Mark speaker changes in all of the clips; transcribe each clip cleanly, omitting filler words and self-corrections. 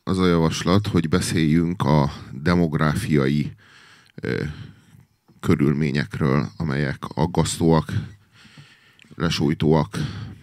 Speaker 1: az a javaslat, hogy beszéljünk a demográfiai körülményekről, amelyek aggasztóak, lesújtóak.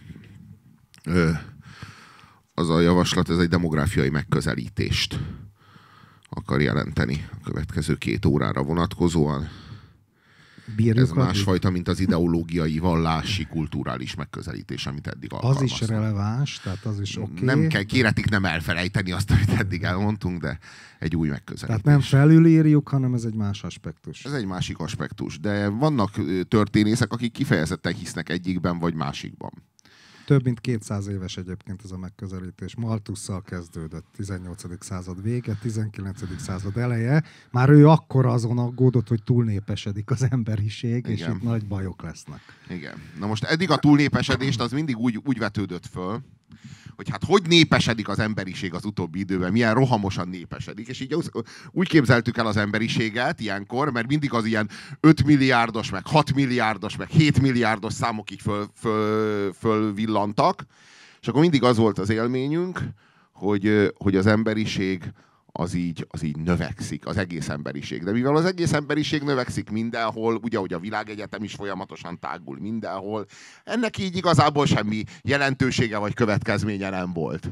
Speaker 1: Az a javaslat, ez egy demográfiai megközelítést akar jelenteni a következő 2 órára vonatkozóan. Ez másfajta, mint az ideológiai, vallási, kulturális megközelítés, amit eddig alkalmaztunk.
Speaker 2: Az is releváns, tehát az is oké.
Speaker 1: Nem kell, kéretik nem elfelejteni azt, amit eddig elmondtunk, de egy új megközelítés.
Speaker 2: Tehát nem felülírjuk, hanem ez egy más aspektus.
Speaker 1: Ez egy másik aspektus, de vannak történészek, akik kifejezetten hisznek egyikben vagy másikban.
Speaker 2: Több mint 200 éves egyébként ez a megközelítés. Malthusszal kezdődött, 18. század vége, 19. század eleje. Már ő akkor azon aggódott, hogy túlnépesedik az emberiség, igen. És itt nagy bajok lesznek.
Speaker 1: Igen. Na most eddig a túlnépesedést az mindig úgy vetődött föl, hogy hát hogy népesedik az emberiség az utóbbi időben, milyen rohamosan népesedik, és így úgy képzeltük el az emberiséget ilyenkor, mert mindig az ilyen 5 milliárdos, meg 6 milliárdos, meg 7 milliárdos számok így fölvillantak, és akkor mindig az volt az élményünk, hogy az emberiség az így növekszik, az egész emberiség. De mivel az egész emberiség növekszik mindenhol, ugye, hogy a világegyetem is folyamatosan tágul mindenhol, ennek így igazából semmi jelentősége vagy következménye nem volt.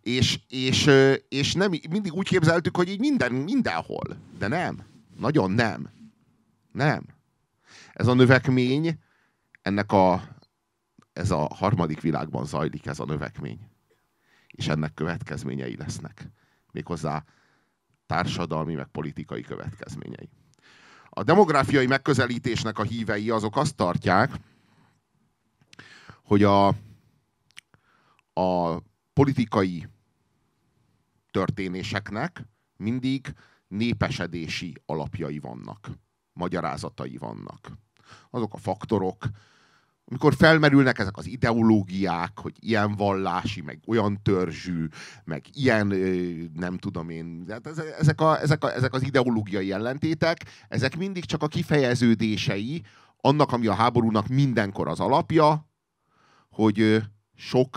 Speaker 1: És nem, mindig úgy képzeltük, hogy így mindenhol. De nem. Nagyon nem. Nem. Ez a növekmény, ez a harmadik világban zajlik ez a növekmény. És ennek következményei lesznek. Méghozzá társadalmi, meg politikai következményei. A demográfiai megközelítésnek a hívei azok azt tartják, hogy a politikai történéseknek mindig népesedési alapjai vannak, magyarázatai vannak. Azok a faktorok, amikor felmerülnek ezek az ideológiák, hogy ilyen vallási, meg olyan törzsű, meg ilyen, nem tudom én, ezek az ideológiai ellentétek, ezek mindig csak a kifejeződései annak, ami a háborúnak mindenkor az alapja, hogy sok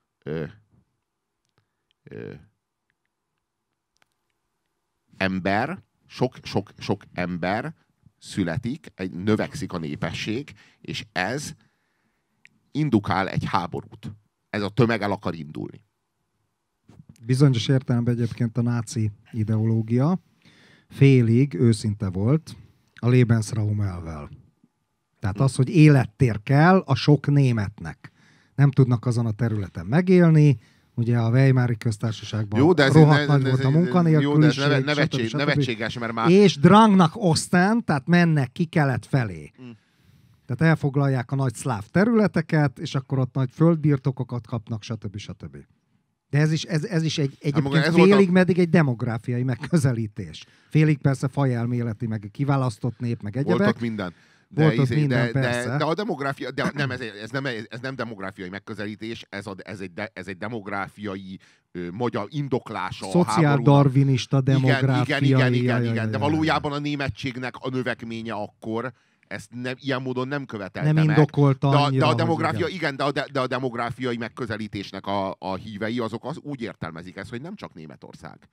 Speaker 1: ember születik, növekszik a népesség, és ez indukál egy háborút. Ez a tömeg el akar indulni.
Speaker 2: Bizonyos értelemben egyébként a náci ideológia félig őszinte volt a Lebensraum elvvel. Tehát az, hogy élettér kell a sok németnek. Nem tudnak azon a területen megélni, ugye a Weimári köztársaságban rohadt nagy volt a munkanélküliség.
Speaker 1: Jó, de ez nevetséges, mert már...
Speaker 2: És drangnak Osten, tehát mennek ki kelet felé. Tehát elfoglalják a nagy szláv területeket, és akkor ott nagy földbirtokokat kapnak, stb. De ez is egyébként félig meddig egy demográfiai megközelítés. Félig persze fajelméleti, meg kiválasztott nép, meg egyebek.
Speaker 1: Voltak minden. De a demográfia, ez nem demográfiai megközelítés, ez egy demográfiai magyar indoklása a háborúnak.
Speaker 2: Szociál-darwinista demográfiai.
Speaker 1: Igen. De valójában a németségnek a növekménye akkor ezt ilyen módon nem követelte meg.
Speaker 2: Nem indokolta annyira.
Speaker 1: De a demográfia, igen, de a demográfiai megközelítésnek a hívei azok úgy értelmezik ezt, hogy nem csak Németország.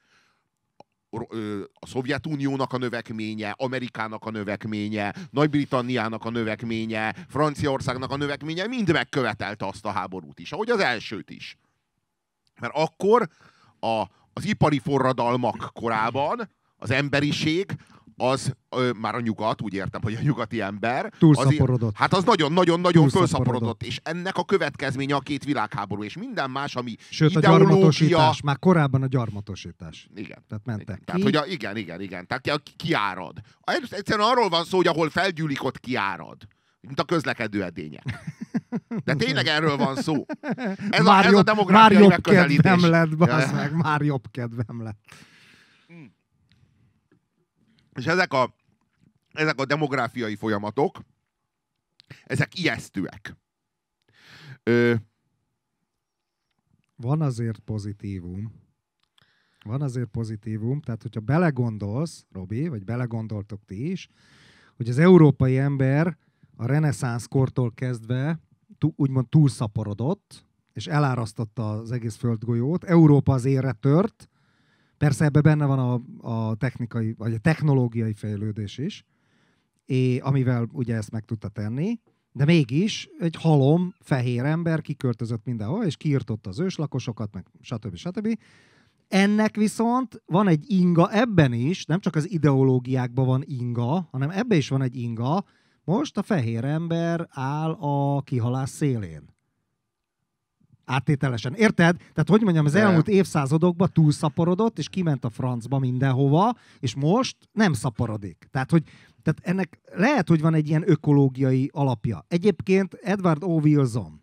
Speaker 1: A Szovjetuniónak a növekménye, Amerikának a növekménye, Nagy-Britanniának a növekménye, Franciaországnak a növekménye mind megkövetelte azt a háborút is, ahogy az elsőt is. Mert akkor az ipari forradalmak korában az emberiség már a nyugat, úgy értem, hogy a nyugati ember
Speaker 2: túlszaporodott.
Speaker 1: Hát az nagyon-nagyon felszaporodott, és ennek a következménye a 2 világháború, és minden más, ami
Speaker 2: sőt, ideológia... a gyarmatosítás, már korábban a gyarmatosítás.
Speaker 1: Igen.
Speaker 2: Tehát mentek
Speaker 1: ki. Tehát, hogy igen. Tehát kiárad. Egyszerűen arról van szó, hogy ahol felgyűlik, ott kiárad. Mint a közlekedő edények. De tényleg erről van szó. Ez a demográfiai megközelítés.
Speaker 2: Már jobb kedvem lett.
Speaker 1: És ezek a demográfiai folyamatok, ezek ijesztőek.
Speaker 2: Van azért pozitívum, tehát hogyha belegondolsz, Robi, vagy belegondoltok ti is, hogy az európai ember a reneszánsz kortól kezdve úgymond túlszaporodott, és elárasztotta az egész földgolyót, Európa az érre tört, Persze ebben benne van a technikai, vagy a technológiai fejlődés is, amivel ugye ezt meg tudta tenni, de mégis egy halom, fehér ember kiköltözött mindenhol, és kiirtotta az őslakosokat, meg stb. Ennek viszont van egy inga ebben is, nem csak az ideológiákban van inga, hanem ebben is van egy inga. Most a fehér ember áll a kihalás szélén. Áttételesen. Érted? Tehát, hogy mondjam, az elmúlt évszázadokban túlszaporodott, és kiment a francba mindenhova, és most nem szaporodik. Tehát ennek lehet, hogy van egy ilyen ökológiai alapja. Egyébként Edward O. Wilson,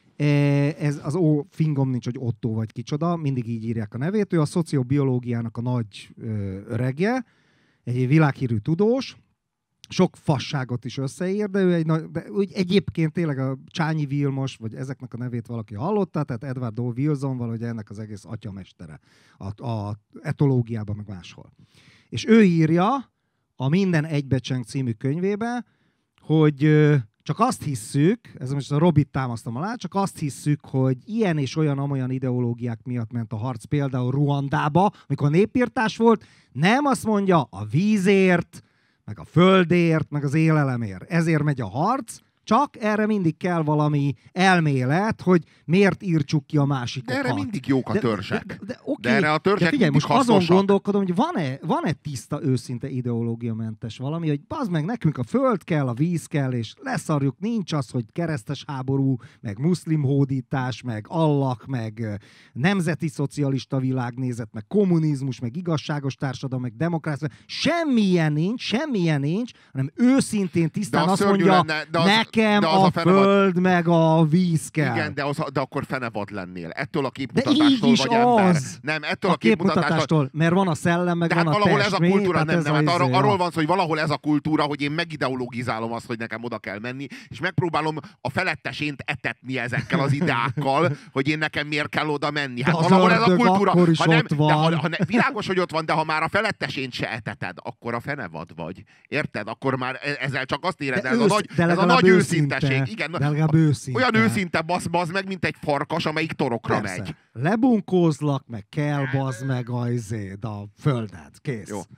Speaker 2: ez az O. fingom nincs, hogy Otto vagy kicsoda, mindig így írják a nevét, ő a szociobiológiának a nagy öregje, egy világhírű tudós, sok fasságot is összeír, de ő úgy egyébként tényleg a Csányi Vilmos, vagy ezeknek a nevét valaki hallotta, tehát Edward O. Wilson valahogy ennek az egész atyamestere a etológiában, meg máshol. És ő írja a Minden egybecseng című könyvébe, hogy csak azt hisszük, ez most a Robit támasztom alá, csak azt hisszük, hogy ilyen és olyan ideológiák miatt ment a harc, például Ruandába, amikor népirtás volt, nem azt mondja a vízért, meg a földért, meg az élelemért. Ezért megy a harc, csak erre mindig kell valami elmélet, hogy miért írtsuk ki a másikokat.
Speaker 1: De erre mindig jók a törzsek.
Speaker 2: Okay,
Speaker 1: de erre a törzsek
Speaker 2: figyelj,
Speaker 1: mindig
Speaker 2: most
Speaker 1: hasznosak.
Speaker 2: azon gondolkodom, hogy van-e tiszta, őszinte ideológiamentes valami, hogy bazd meg, nekünk a föld kell, a víz kell, és leszarjuk, nincs az, hogy keresztes háború, meg muszlim hódítás, meg Allah, meg nemzeti szocialista világnézet, meg kommunizmus, meg igazságos társadalom, meg demokrácia. Semmilyen nincs, hanem őszintén tisztán azt mondja, nekem a föld meg a víz kell.
Speaker 1: Igen, de akkor fenevad lennél. Ettől a képmutatástól vagy
Speaker 2: ember.
Speaker 1: Nem, ettől
Speaker 2: a képmutatástól, mert van a szellem, meg van a
Speaker 1: valahol
Speaker 2: testmény.
Speaker 1: Ez a kultúra, nem, arról van szó, hogy valahol ez a kultúra, hogy én megideologizálom azt, hogy nekem oda kell menni, és megpróbálom a felettesént etetni ezekkel az ideákkal, hogy én nekem miért kell oda menni. Hát valahol ez a kultúra. Világos, hogy ott van, de ha már a felettesént se eteted, akkor a fenevad vagy. Érted? Akkor már ezzel csak azt éred, ez a nagy őszinteség. Igen, olyan őszinte basz meg, mint egy farkas, amelyik torokra megy.
Speaker 2: Lebunkózlak, meg kell bazd meg a földet. Kész.
Speaker 1: Jó.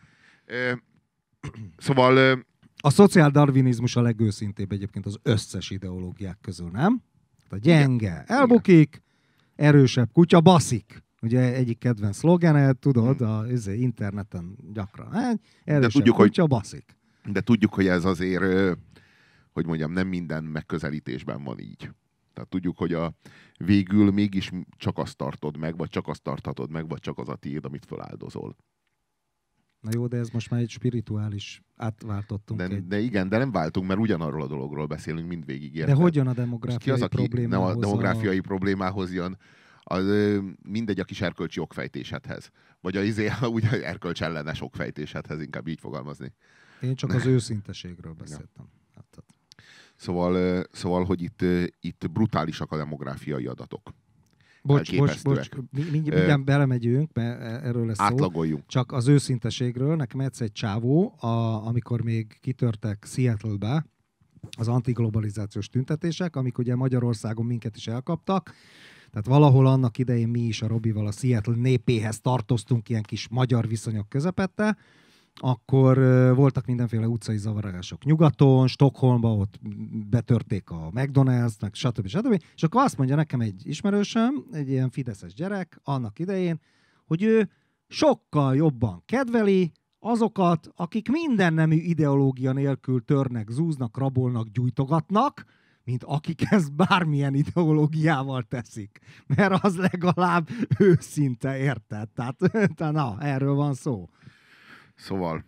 Speaker 1: Szóval...
Speaker 2: A szociáldarwinizmus a legőszintébb egyébként az összes ideológiák közül, nem? A gyenge elbukik, erősebb kutya baszik. Ugye egyik kedvenc szlogene, tudod, az interneten gyakran. Erősebb kutya baszik.
Speaker 1: De tudjuk, hogy ez azért, hogy mondjam, nem minden megközelítésben van így. Tehát tudjuk, hogy végül mégis csak azt tartod meg, vagy csak azt tarthatod meg, vagy csak az a tiéd, amit feláldozol.
Speaker 2: Na jó, de ez most már egy spirituális, átváltottunk.
Speaker 1: De igen, de nem váltunk, mert ugyanarról a dologról beszélünk mindvégig.
Speaker 2: De hogy jön a demográfiai problémához?
Speaker 1: Nem a demográfiai problémához jön, mindegy a kis erkölcsi okfejtésedhez. Vagy úgy erkölcsellenes okfejtésedhez, inkább így fogalmazni.
Speaker 2: Én csak az őszinteségről beszéltem. Ja.
Speaker 1: Szóval, hogy itt brutálisak a demográfiai adatok.
Speaker 2: Bocs, mindjárt belemegyünk, mert erről lesz
Speaker 1: Átlagoljunk.
Speaker 2: Szó. Csak az őszinteségről, nekem egyszer egy csávó, amikor még kitörtek Seattle-be az antiglobalizációs tüntetések, amik ugye Magyarországon minket is elkaptak. Tehát valahol annak idején mi is a Robival a Seattle népéhez tartoztunk ilyen kis magyar viszonyok közepette, akkor voltak mindenféle utcai zavarások nyugaton, Stockholmba, ott betörték a McDonald's, meg stb. És akkor azt mondja nekem egy ismerősöm, egy ilyen fideszes gyerek annak idején, hogy ő sokkal jobban kedveli azokat, akik mindennemű ideológia nélkül törnek, zúznak, rabolnak, gyújtogatnak, mint akik ezt bármilyen ideológiával teszik. Mert az legalább őszinte, érted? Tehát na, erről van szó.
Speaker 1: Szóval,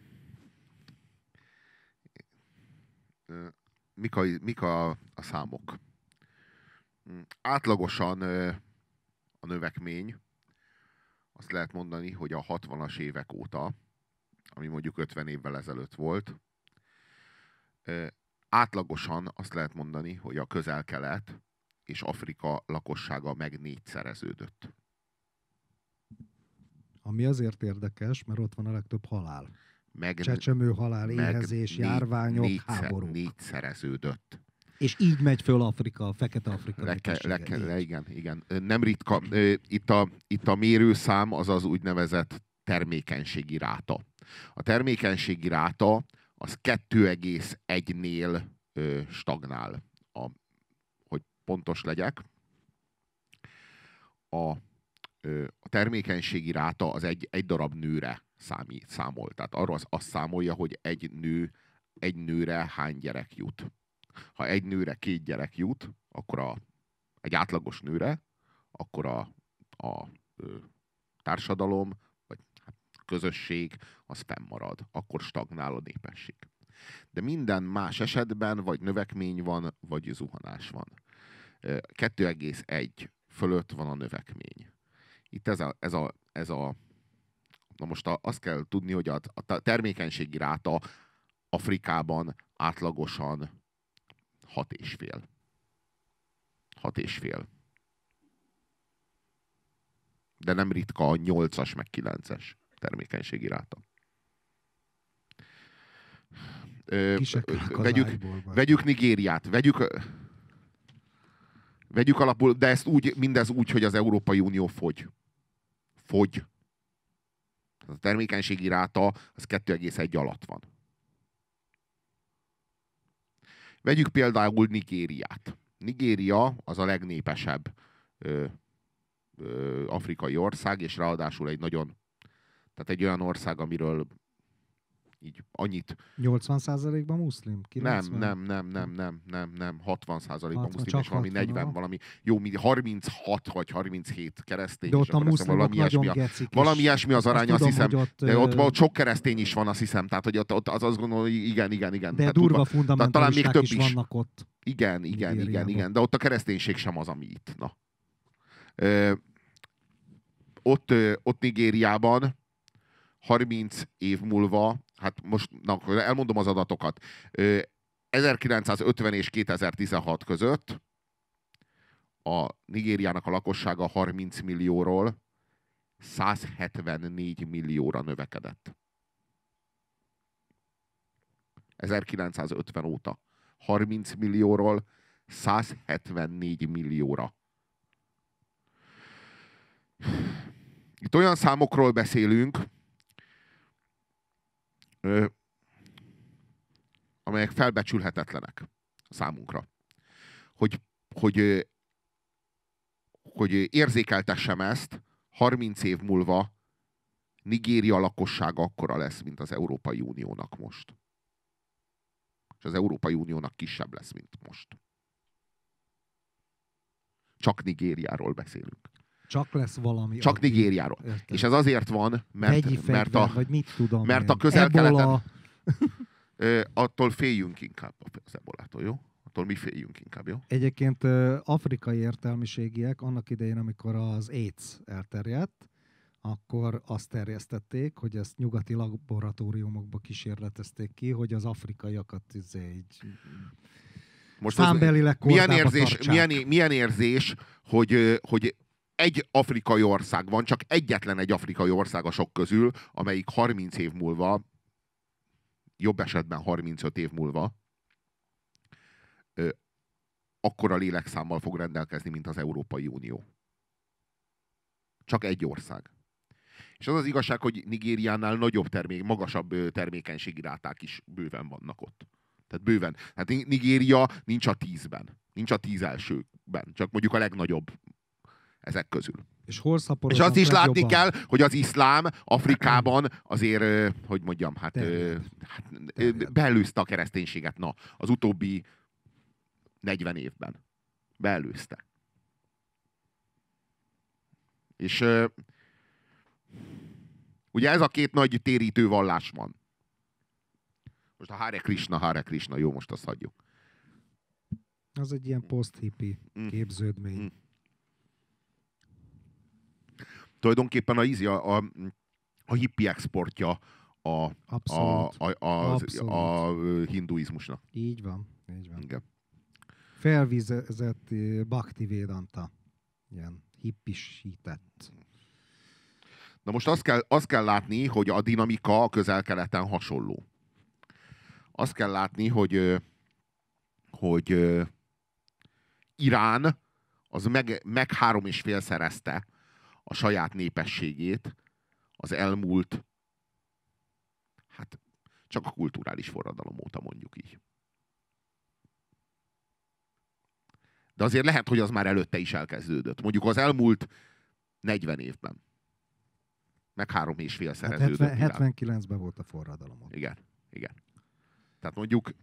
Speaker 1: mik a számok? Átlagosan a növekmény, azt lehet mondani, hogy a 60-as évek óta, ami mondjuk 50 évvel ezelőtt volt, átlagosan azt lehet mondani, hogy a Közel-Kelet és Afrika lakossága meg 4-szereződött.
Speaker 2: Ami azért érdekes, mert ott van a legtöbb halál. Csecsemő halál, éhezés, járványok, háború.
Speaker 1: 4-szereződött.
Speaker 2: És így megy föl Afrika, a Fekete-Afrika.
Speaker 1: Igen. Nem ritka. Itt a mérőszám az úgynevezett termékenységi ráta. A termékenységi ráta az 2,1-nél stagnál. Hogy pontos legyek, a termékenységi ráta az egy darab nőre számol. Tehát arról azt számolja, hogy egy nőre hány gyerek jut. Ha egy nőre 2 gyerek jut, akkor egy átlagos nőre, akkor a társadalom, vagy hát közösség, az fennmarad. Akkor stagnál a népesség. De minden más esetben vagy növekmény van, vagy zuhanás van. 2,1 fölött van a növekmény. Itt ez a na most azt kell tudni, hogy a termékenységi ráta Afrikában átlagosan 6,5. 6,5. De nem ritka a 8-as meg 9-es termékenységi ráta. Vegyük Nigériát, vegyük alapul, de mindez úgy, hogy az Európai Unió fogy. A termékenységi ráta az 2,1 alatt van. Vegyük például Nigériát. Nigéria az a legnépesebb afrikai ország, és ráadásul tehát egy olyan ország, amiről így annyit...
Speaker 2: 80%-ban muszlim?
Speaker 1: 90? Nem. 60%-ban muszlim, és valami 40, valami 36 vagy 37 keresztény.
Speaker 2: De ott a muszlimok nagyon gecik.
Speaker 1: Valami ilyesmi az arány, azt hiszem. De ott sok keresztény is van, azt hiszem. Tehát, hogy ott az azt gondolom, hogy igen.
Speaker 2: De durva fundamentalisták is vannak ott.
Speaker 1: Igen. De ott a kereszténység sem az, ami itt. Na. Ott Nigériában 30 év múlva, hát most elmondom az adatokat, 1950 és 2016 között a Nigériának a lakossága 30 millióról 174 millióra növekedett. 1950 óta 30 millióról 174 millióra. Itt olyan számokról beszélünk, amelyek felbecsülhetetlenek számunkra. Hogy érzékeltessem ezt, 30 év múlva Nigéria lakossága akkora lesz, mint az Európai Uniónak most. És az Európai Uniónak kisebb lesz, mint most. Csak Nigériáról beszélünk.
Speaker 2: Csak lesz valami.
Speaker 1: Csak Nigériáról. Értem. És ez azért van, mert a Közel-Keleten... attól féljünk inkább az ebolától, jó? Attól mi féljünk inkább, jó?
Speaker 2: Egyébként afrikai értelmiségiek annak idején, amikor az AIDS elterjedt, akkor azt terjesztették, hogy ezt nyugati laboratóriumokba kísérletezték ki, hogy az afrikaiakat így
Speaker 1: most
Speaker 2: számbelileg
Speaker 1: milyen érzés, hogy egy afrikai ország van, csak egyetlen egy afrikai ország a sok közül, amelyik 30 év múlva, jobb esetben 35 év múlva, akkora lélekszámmal fog rendelkezni, mint az Európai Unió. Csak egy ország. És az az igazság, hogy Nigériánál magasabb termékenységi ráták is bőven vannak ott. Tehát bőven. Hát Nigéria nincs a 10-ben. Nincs a 10 elsőben. Csak mondjuk a legnagyobb ezek közül.
Speaker 2: És
Speaker 1: azt is látni kell, hogy az iszlám Afrikában azért, hogy mondjam, beelőzte a kereszténységet. Na, az utóbbi 40 évben. Beelőzte. És ugye ez a két nagy térítő vallás van. Most a Hare Krishna, jó, most azt hagyjuk.
Speaker 2: Az egy ilyen post-hippi képződmény.
Speaker 1: Tulajdonképpen a hippi exportja a hinduizmusnak.
Speaker 2: Így van.
Speaker 1: Igen.
Speaker 2: Felvizezett Bhakti Vedanta. Ilyen hippisített.
Speaker 1: Na most azt kell látni, hogy a dinamika a Közel-Keleten hasonló. Azt kell látni, hogy Irán az meg 3,5-szerezte a saját népességét az elmúlt, hát csak a kulturális forradalom óta, mondjuk így. De azért lehet, hogy az már előtte is elkezdődött. Mondjuk az elmúlt 40 évben. Meg 3,5 szereződött.
Speaker 2: Hát 79-ben volt a forradalom.
Speaker 1: Igen, igen. Tehát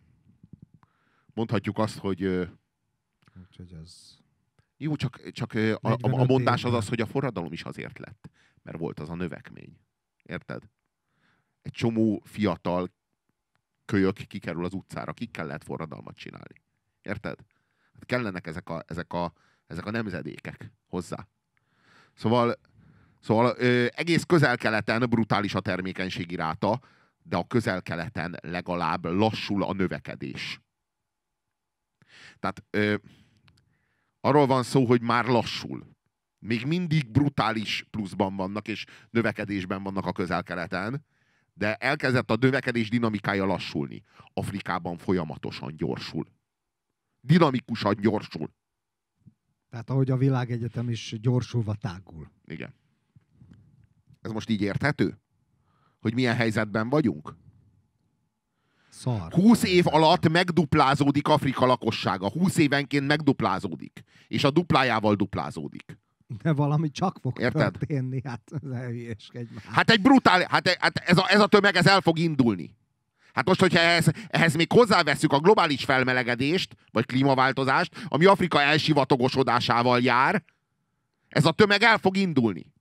Speaker 1: mondhatjuk azt, hogy
Speaker 2: úgyhogy ez...
Speaker 1: jó, csak a mondás az, hogy a forradalom is azért lett, mert volt az a növekmény. Érted? Egy csomó fiatal kölyök kikerül az utcára, kikkel lehet forradalmat csinálni. Érted? Hát kellenek ezek a nemzedékek hozzá. Szóval egész Közel-Keleten brutális a termékenységi ráta, de a Közel-Keleten legalább lassul a növekedés. Tehát arról van szó, hogy már lassul. Még mindig brutális pluszban vannak, és növekedésben vannak a Közel-Keleten, de elkezdett a növekedés dinamikája lassulni. Afrikában folyamatosan gyorsul. Dinamikusan gyorsul.
Speaker 2: Tehát ahogy a világegyetem is gyorsulva tágul.
Speaker 1: Igen. Ez most így érthető? Hogy milyen helyzetben vagyunk?
Speaker 2: Szar.
Speaker 1: 20 év alatt megduplázódik Afrika lakossága. 20 évenként megduplázódik. És a duplájával duplázódik.
Speaker 2: De valami csak fog
Speaker 1: érted?
Speaker 2: Történni. Hát elhülyéskedj már.
Speaker 1: Hát egy brutál... Hát ez a tömeg ez el fog indulni. Hát most, hogyha ehhez még hozzáveszünk a globális felmelegedést, vagy klímaváltozást, ami Afrika elsivatagosodásával jár, ez a tömeg el fog indulni.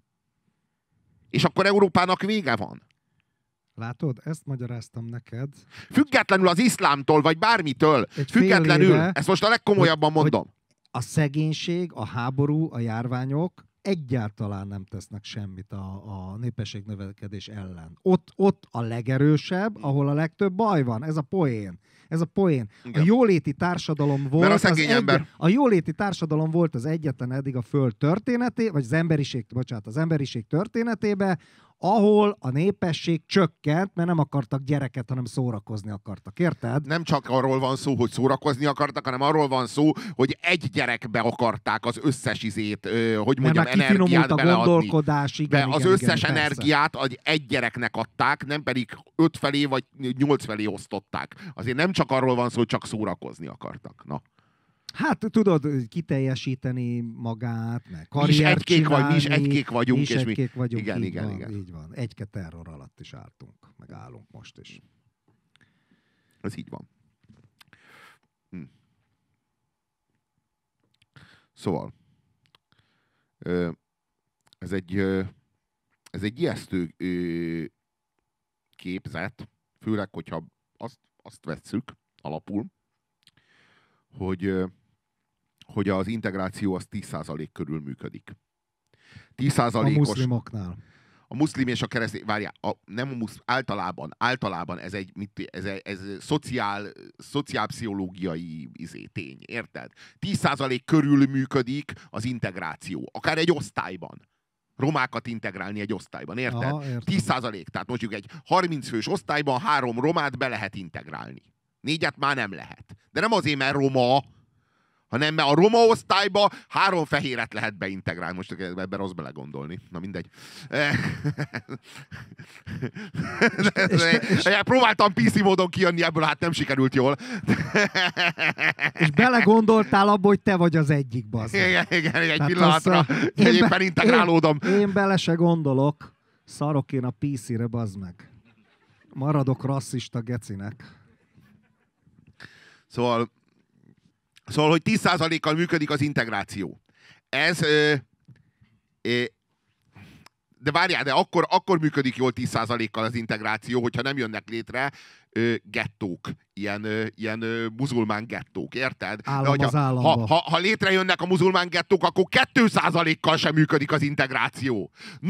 Speaker 1: És akkor Európának vége van.
Speaker 2: Látod, ezt magyaráztam neked.
Speaker 1: Függetlenül az iszlámtól, vagy bármitől. Függetlenül. Ezt most a legkomolyabban mondom.
Speaker 2: A szegénység, a háború, a járványok egyáltalán nem tesznek semmit a népességnövekedés ellen. Ott a legerősebb, ahol a legtöbb baj van. Ez a poén. Ez a poén. A jóléti társadalom volt a jóléti társadalom volt az egyetlen eddig a Föld történeté, vagy az emberiség történetében, ahol a népesség csökkent, mert nem akartak gyereket, hanem szórakozni akartak. Érted?
Speaker 1: Nem csak arról van szó, hogy szórakozni akartak, hanem arról van szó, hogy egy gyerekbe akarták az összes energiát beleadni.
Speaker 2: Igen,
Speaker 1: az összes energiát egy gyereknek adták, nem pedig 5 felé vagy 8 felé osztották. Azért nem csak arról van szó, hogy csak szórakozni akartak. Na.
Speaker 2: Hát tudod, kiteljesíteni magát, meg karriert csinálni.
Speaker 1: Mi is egykék vagyunk.
Speaker 2: Mi is egykék vagyunk.
Speaker 1: Igen.
Speaker 2: Így van. Egyke terror alatt is álltunk, meg állunk most is.
Speaker 1: Ez így van. Szóval ez egy ijesztő képzet, főleg, hogyha azt vesszük alapul, hogy az integráció az 10% körül működik. 10%-os...
Speaker 2: A muszlimoknál.
Speaker 1: A muszlim és a keresztény... Várjál, általában ez szociálpszichológiai tény, érted? 10% körül működik az integráció. Akár egy osztályban. Romákat integrálni egy osztályban, érted?
Speaker 2: Aha,
Speaker 1: 10%. Tehát mondjuk egy 30 fős osztályban 3 romát be lehet integrálni. 4-et már nem lehet. De nem azért, mert roma, hanem mert a roma osztályba 3 fehéret lehet beintegrálni. Most ebben rossz belegondolni. Na mindegy. Próbáltam PC módon kijönni ebből, hát nem sikerült jól.
Speaker 2: És belegondoltál abba, hogy te vagy az egyik, bazd.
Speaker 1: Igen, egy pillanatra. Éppen integrálódom.
Speaker 2: Én bele se gondolok. Szarok én a PC-re, bazd meg. Maradok rasszista gecinek.
Speaker 1: Szóval, hogy 10%-kal működik az integráció. Ez... de várjál, de akkor működik jól 10%-kal az integráció, hogyha nem jönnek létre gettók. Ilyen muzulmán gettók, érted? Ha létrejönnek a muzulmán gettók, akkor 2%-kal sem működik az integráció.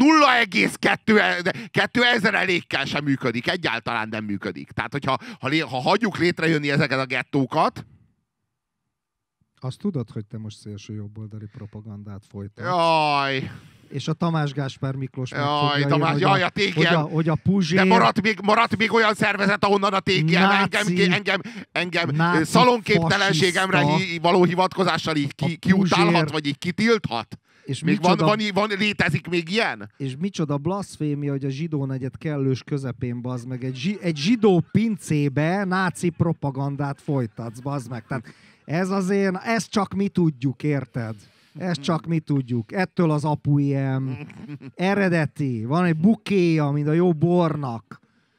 Speaker 1: 0,2 sem működik. Egyáltalán nem működik. Tehát, ha hagyjuk létrejönni ezeket a gettókat...
Speaker 2: Azt tudod, hogy te most szélső jobboldali propagandát folytatsz?
Speaker 1: Jaj!
Speaker 2: És a Tamás Gáspár Miklós
Speaker 1: a TGM.
Speaker 2: Hogy a Puzsér...
Speaker 1: De maradt még olyan szervezet, ahonnan a TGM engem szalonképtelenségemre való hivatkozással így kiutálhat, vagy így kitilthat?
Speaker 2: És
Speaker 1: még van, létezik még ilyen?
Speaker 2: És micsoda blaszfémia, hogy a zsidó negyed kellős közepén, bazd meg, egy zsidó pincébe náci propagandát folytatsz, bazd meg. Tehát ez azért, ezt csak mi tudjuk, érted? Ezt csak mi tudjuk. Ettől az apu ilyen eredeti. Van egy bukéja, mint a jó bornak.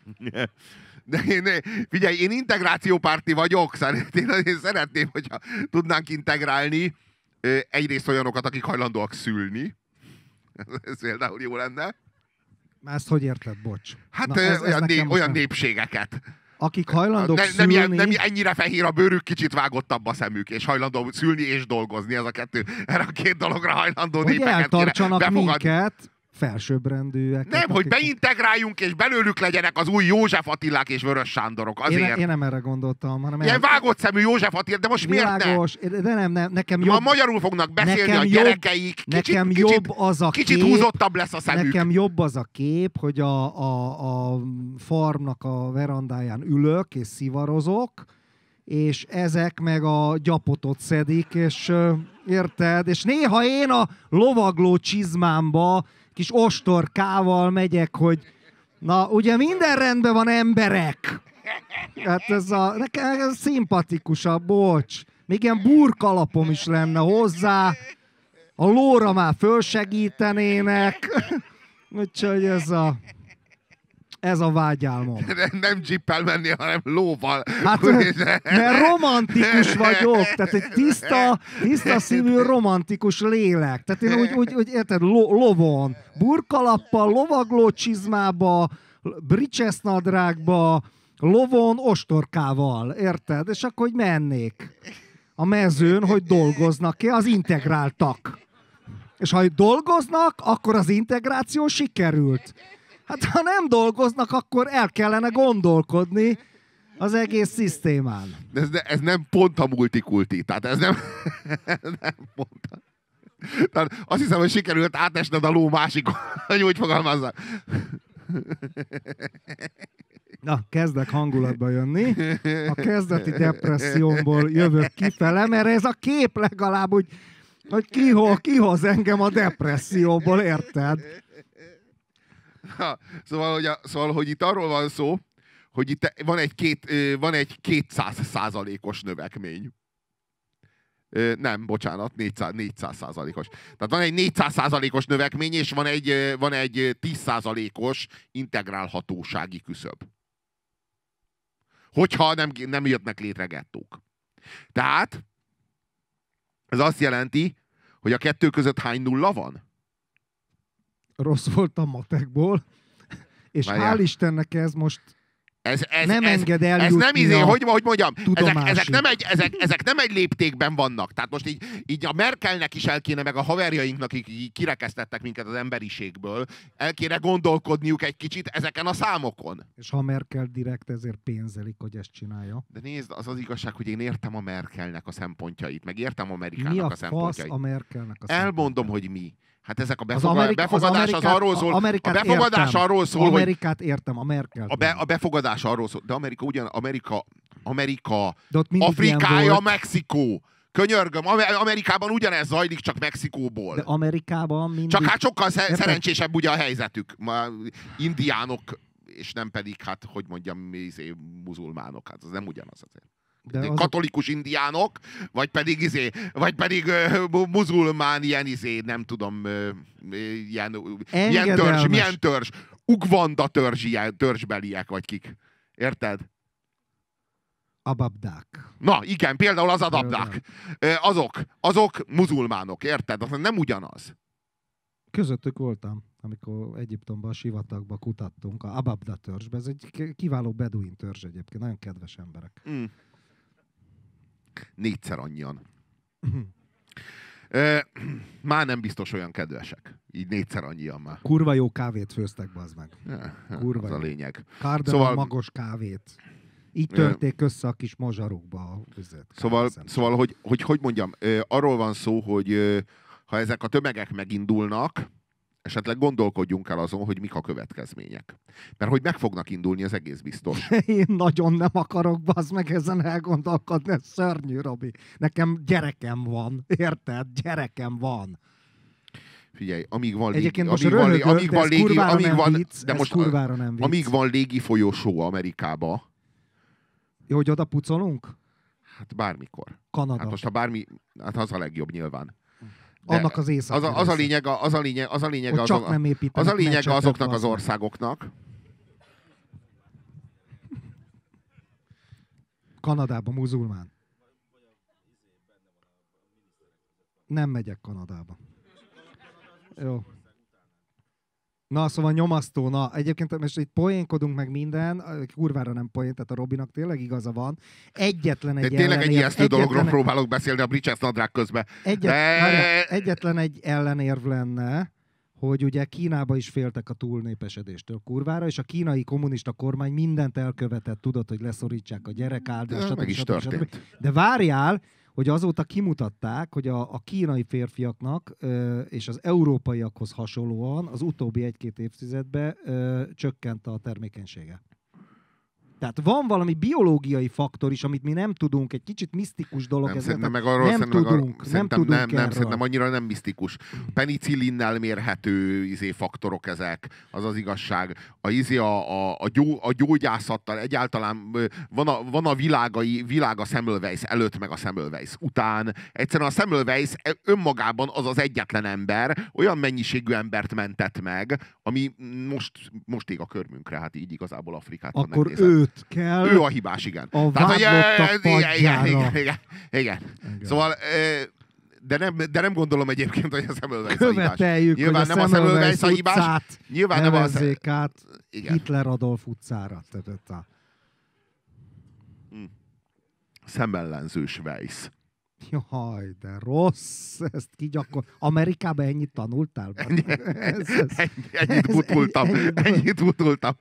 Speaker 1: De figyelj, én integrációpárti vagyok, én szeretném, hogyha tudnánk integrálni egyrészt olyanokat, akik hajlandóak szülni. Ez például jó lenne.
Speaker 2: Ezt hogy érted, bocs?
Speaker 1: Hát
Speaker 2: na, ez
Speaker 1: olyan népségeket.
Speaker 2: Akik hajlandók szülni...
Speaker 1: Nem ennyire fehér a bőrük, kicsit vágottabb a szemük, és hajlandó szülni és dolgozni. Ez a kettő. Erre a két dologra hajlandó
Speaker 2: hogy
Speaker 1: népeket
Speaker 2: eltartsanak minket, felsőbbrendűek.
Speaker 1: Nem, hogy beintegráljunk, és belőlük legyenek az új József Attilák és Vörös Sándorok. Azért.
Speaker 2: Én nem erre gondoltam, hanem...
Speaker 1: Ilyen vágott szemű József Attila, de most
Speaker 2: világos,
Speaker 1: miért ne?
Speaker 2: De nem, nekem jobb...
Speaker 1: Ma magyarul fognak beszélni a gyerekeik. Kicsit húzottabb lesz a szemük.
Speaker 2: Nekem jobb az a kép, hogy a farmnak a verandáján ülök, és szivarozok, és ezek meg a gyapotot szedik, és érted? És néha én a lovagló csizmámba kis ostorkával megyek, hogy na, ugye minden rendben van, emberek. Hát nekem ez szimpatikusabb, bocs. Még ilyen burkalapom is lenne hozzá. A lóra már fölsegítenének. Úgyhogy ez a vágyálmom.
Speaker 1: Nem jeeppel menni, hanem lóval.
Speaker 2: Hát, mert romantikus vagyok. Tehát egy tiszta szívű romantikus lélek. Tehát én úgy érted, lovon, burkalappal, lovagló csizmába, bricsesznadrágba, lovon, ostorkával. Érted? És akkor hogy mennék a mezőn, hogy dolgoznak-e az integráltak. És ha dolgoznak, akkor az integráció sikerült. Hát ha nem dolgoznak, akkor el kellene gondolkodni az egész szisztémán.
Speaker 1: Ez nem pont a multikulti. Tehát ez nem pont. Tehát azt hiszem, hogy sikerült átesned a ló másik, hogy úgy fogalmazza.
Speaker 2: Na, kezdek hangulatba jönni. A kezdeti depressziómból jövök kifele, mert ez a kép legalább úgy, hogy kihoz engem a depresszióból, érted?
Speaker 1: Szóval, hogy itt arról van szó, hogy itt van egy 200%-os növekmény. Nem, bocsánat, 400%-os. Tehát van egy 400%-os növekmény, és van egy 10%-os integrálhatósági küszöb. Hogyha nem jöttnek létre gettók. Tehát ez azt jelenti, hogy a kettő között hány nulla van?
Speaker 2: Rossz voltam matekból, és hál' Istennek ez most nem enged eljutni.
Speaker 1: Ez nem hogy mondjam, ezek nem egy léptékben vannak. Tehát most így a Merkelnek is el kéne, meg a haverjainknak, így kirekesztettek minket az emberiségből, el kéne gondolkodniuk egy kicsit ezeken a számokon.
Speaker 2: És ha Merkel direkt ezért pénzelik, hogy ezt csinálja.
Speaker 1: De nézd, az igazság, hogy én értem a Merkelnek a szempontjait, meg értem Amerikának a szempontjait.
Speaker 2: Mi a fasz a Merkelnek a
Speaker 1: Elmondom, hogy mi. Hát ezek a befogadás az arról szól.
Speaker 2: A befogadás arról szól, Amerikát értem, a Merkelt.
Speaker 1: A befogadás arról szól. De Amerika
Speaker 2: Afrikája
Speaker 1: Mexikó. Könyörgöm, Amerikában ugyanez zajlik, csak Mexikóból.
Speaker 2: De Amerikában mindig...
Speaker 1: Csak hát sokkal szerencsésebb ugye a helyzetük. Indiánok, és nem pedig, hát, hogy mondjam, muzulmánok. Hát az nem ugyanaz azért. Katolikus indiánok, vagy pedig muzulmán, ilyen nem tudom, milyen törzs, Ugvanda törzsbeliek, vagy kik. Érted?
Speaker 2: Ababdák.
Speaker 1: Na, igen, például az ababdák. Azok muzulmánok, érted? Az nem ugyanaz.
Speaker 2: Közöttük voltam, amikor Egyiptomban, a sivatagban kutattunk, a Ababda törzsbe. Ez egy kiváló beduin törzs egyébként, nagyon kedves emberek.
Speaker 1: 4-szer annyian. Már nem biztos olyan kedvesek. Így 4-szer annyian már.
Speaker 2: Kurva jó kávét főztek, bazd meg.
Speaker 1: Kurva az a lényeg.
Speaker 2: Cardamom magos kávét. Így törték össze a kis mozsarukba.
Speaker 1: Szóval hogy mondjam, arról van szó, hogy ha ezek a tömegek megindulnak, esetleg gondolkodjunk el azon, hogy mik a következmények. Mert hogy meg fognak indulni, az egész biztos.
Speaker 2: Én nagyon nem akarok, bazd meg, ezen elgondolkodni, ez szörnyű, Robi. Nekem gyerekem van, érted? Gyerekem van.
Speaker 1: Figyelj, amíg van légi,
Speaker 2: Egyébként most
Speaker 1: amíg van,
Speaker 2: röhögök,
Speaker 1: amíg
Speaker 2: de
Speaker 1: van
Speaker 2: ez
Speaker 1: légi,
Speaker 2: kurvára
Speaker 1: amíg
Speaker 2: nem
Speaker 1: van,
Speaker 2: vicc,
Speaker 1: de
Speaker 2: ez
Speaker 1: most
Speaker 2: kurvára nem vicc.
Speaker 1: amíg van légi folyosó Amerikába,
Speaker 2: Jó, hogy oda pucolunk?
Speaker 1: hát bármikor.
Speaker 2: Kanada.
Speaker 1: Hát most ha bármi, hát az a legjobb nyilván. De
Speaker 2: Annak az északi
Speaker 1: az a lényeg, az a lényeg,
Speaker 2: hogy csak nem építenek
Speaker 1: az a lényeg
Speaker 2: mecsetet,
Speaker 1: azoknak az
Speaker 2: bazd meg.
Speaker 1: országoknak,
Speaker 2: Kanadában muzulmán. Nem megyek Kanadába. Jó. Na, szóval nyomasztó. Na, egyébként most itt poénkodunk meg minden, kurvára nem poén, tehát a Robinak tényleg igaza van. Egyetlen
Speaker 1: de
Speaker 2: egy
Speaker 1: tényleg egy
Speaker 2: ellenérv-
Speaker 1: ijesztő dologról
Speaker 2: egyetlen-
Speaker 1: próbálok beszélni a Bridges nadrág közben.
Speaker 2: Egyetlen egy ellenérv lenne, hogy ugye Kínába is féltek a túlnépesedéstől kurvára, és a kínai kommunista kormány mindent elkövetett, tudod, hogy leszorítsák a gyerekáldást,
Speaker 1: Meg is történt.
Speaker 2: De várjál, hogy azóta kimutatták, hogy a kínai férfiaknak és az európaiakhoz hasonlóan az utóbbi 1-2 évtizedben csökkent a termékenysége. Tehát van valami biológiai faktor is, amit mi nem tudunk, egy kicsit misztikus dolog.
Speaker 1: Nem,
Speaker 2: ez,
Speaker 1: szerintem
Speaker 2: tehát
Speaker 1: meg arról,
Speaker 2: nem tudunk erről.
Speaker 1: szerintem annyira nem misztikus. Penicillinnel mérhető faktorok ezek, az az igazság. A gyógyászattal egyáltalán van a világ a Semmelweis előtt, meg a Semmelweis után. Egyszerűen a Semmelweis önmagában az az egyetlen ember, olyan mennyiségű embert mentett meg, ami most ég a körmünkre, hát így igazából Afrikát.
Speaker 2: Akkor őt kell...
Speaker 1: Ő a hibás, igen.
Speaker 2: A vádlottak padjára.
Speaker 1: Igen. Szóval, de nem gondolom egyébként, hogy a Semmelweis a hibás.
Speaker 2: Követeljük,
Speaker 1: Nyilván
Speaker 2: hogy
Speaker 1: nem
Speaker 2: a Semmelweis
Speaker 1: a hibás.
Speaker 2: utcát
Speaker 1: Nyilván nem az...
Speaker 2: nevezzék át
Speaker 1: Igen.
Speaker 2: Hitler Adolf utcára.
Speaker 1: Szemellenzős Weiss.
Speaker 2: Jaj, de rossz, ezt kigyakor... Amerikában ennyit tanultál?
Speaker 1: Ennyit butultam.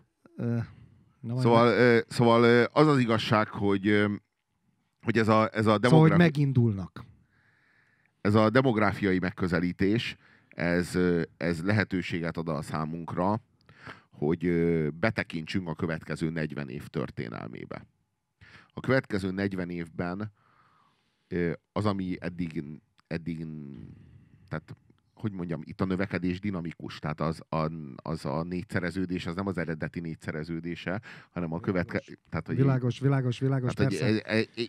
Speaker 1: Szóval az az igazság, hogy ez a
Speaker 2: Szóval, hogy megindulnak.
Speaker 1: Ez a demográfiai megközelítés, ez lehetőséget ad a számunkra, hogy betekintsünk a következő 40 év történelmébe. A következő 40 évben az, ami eddig tehát hogy mondjam, itt a növekedés dinamikus, tehát az a négyszereződés, az nem az eredeti négyszereződése, hanem a következő...
Speaker 2: Világos, persze.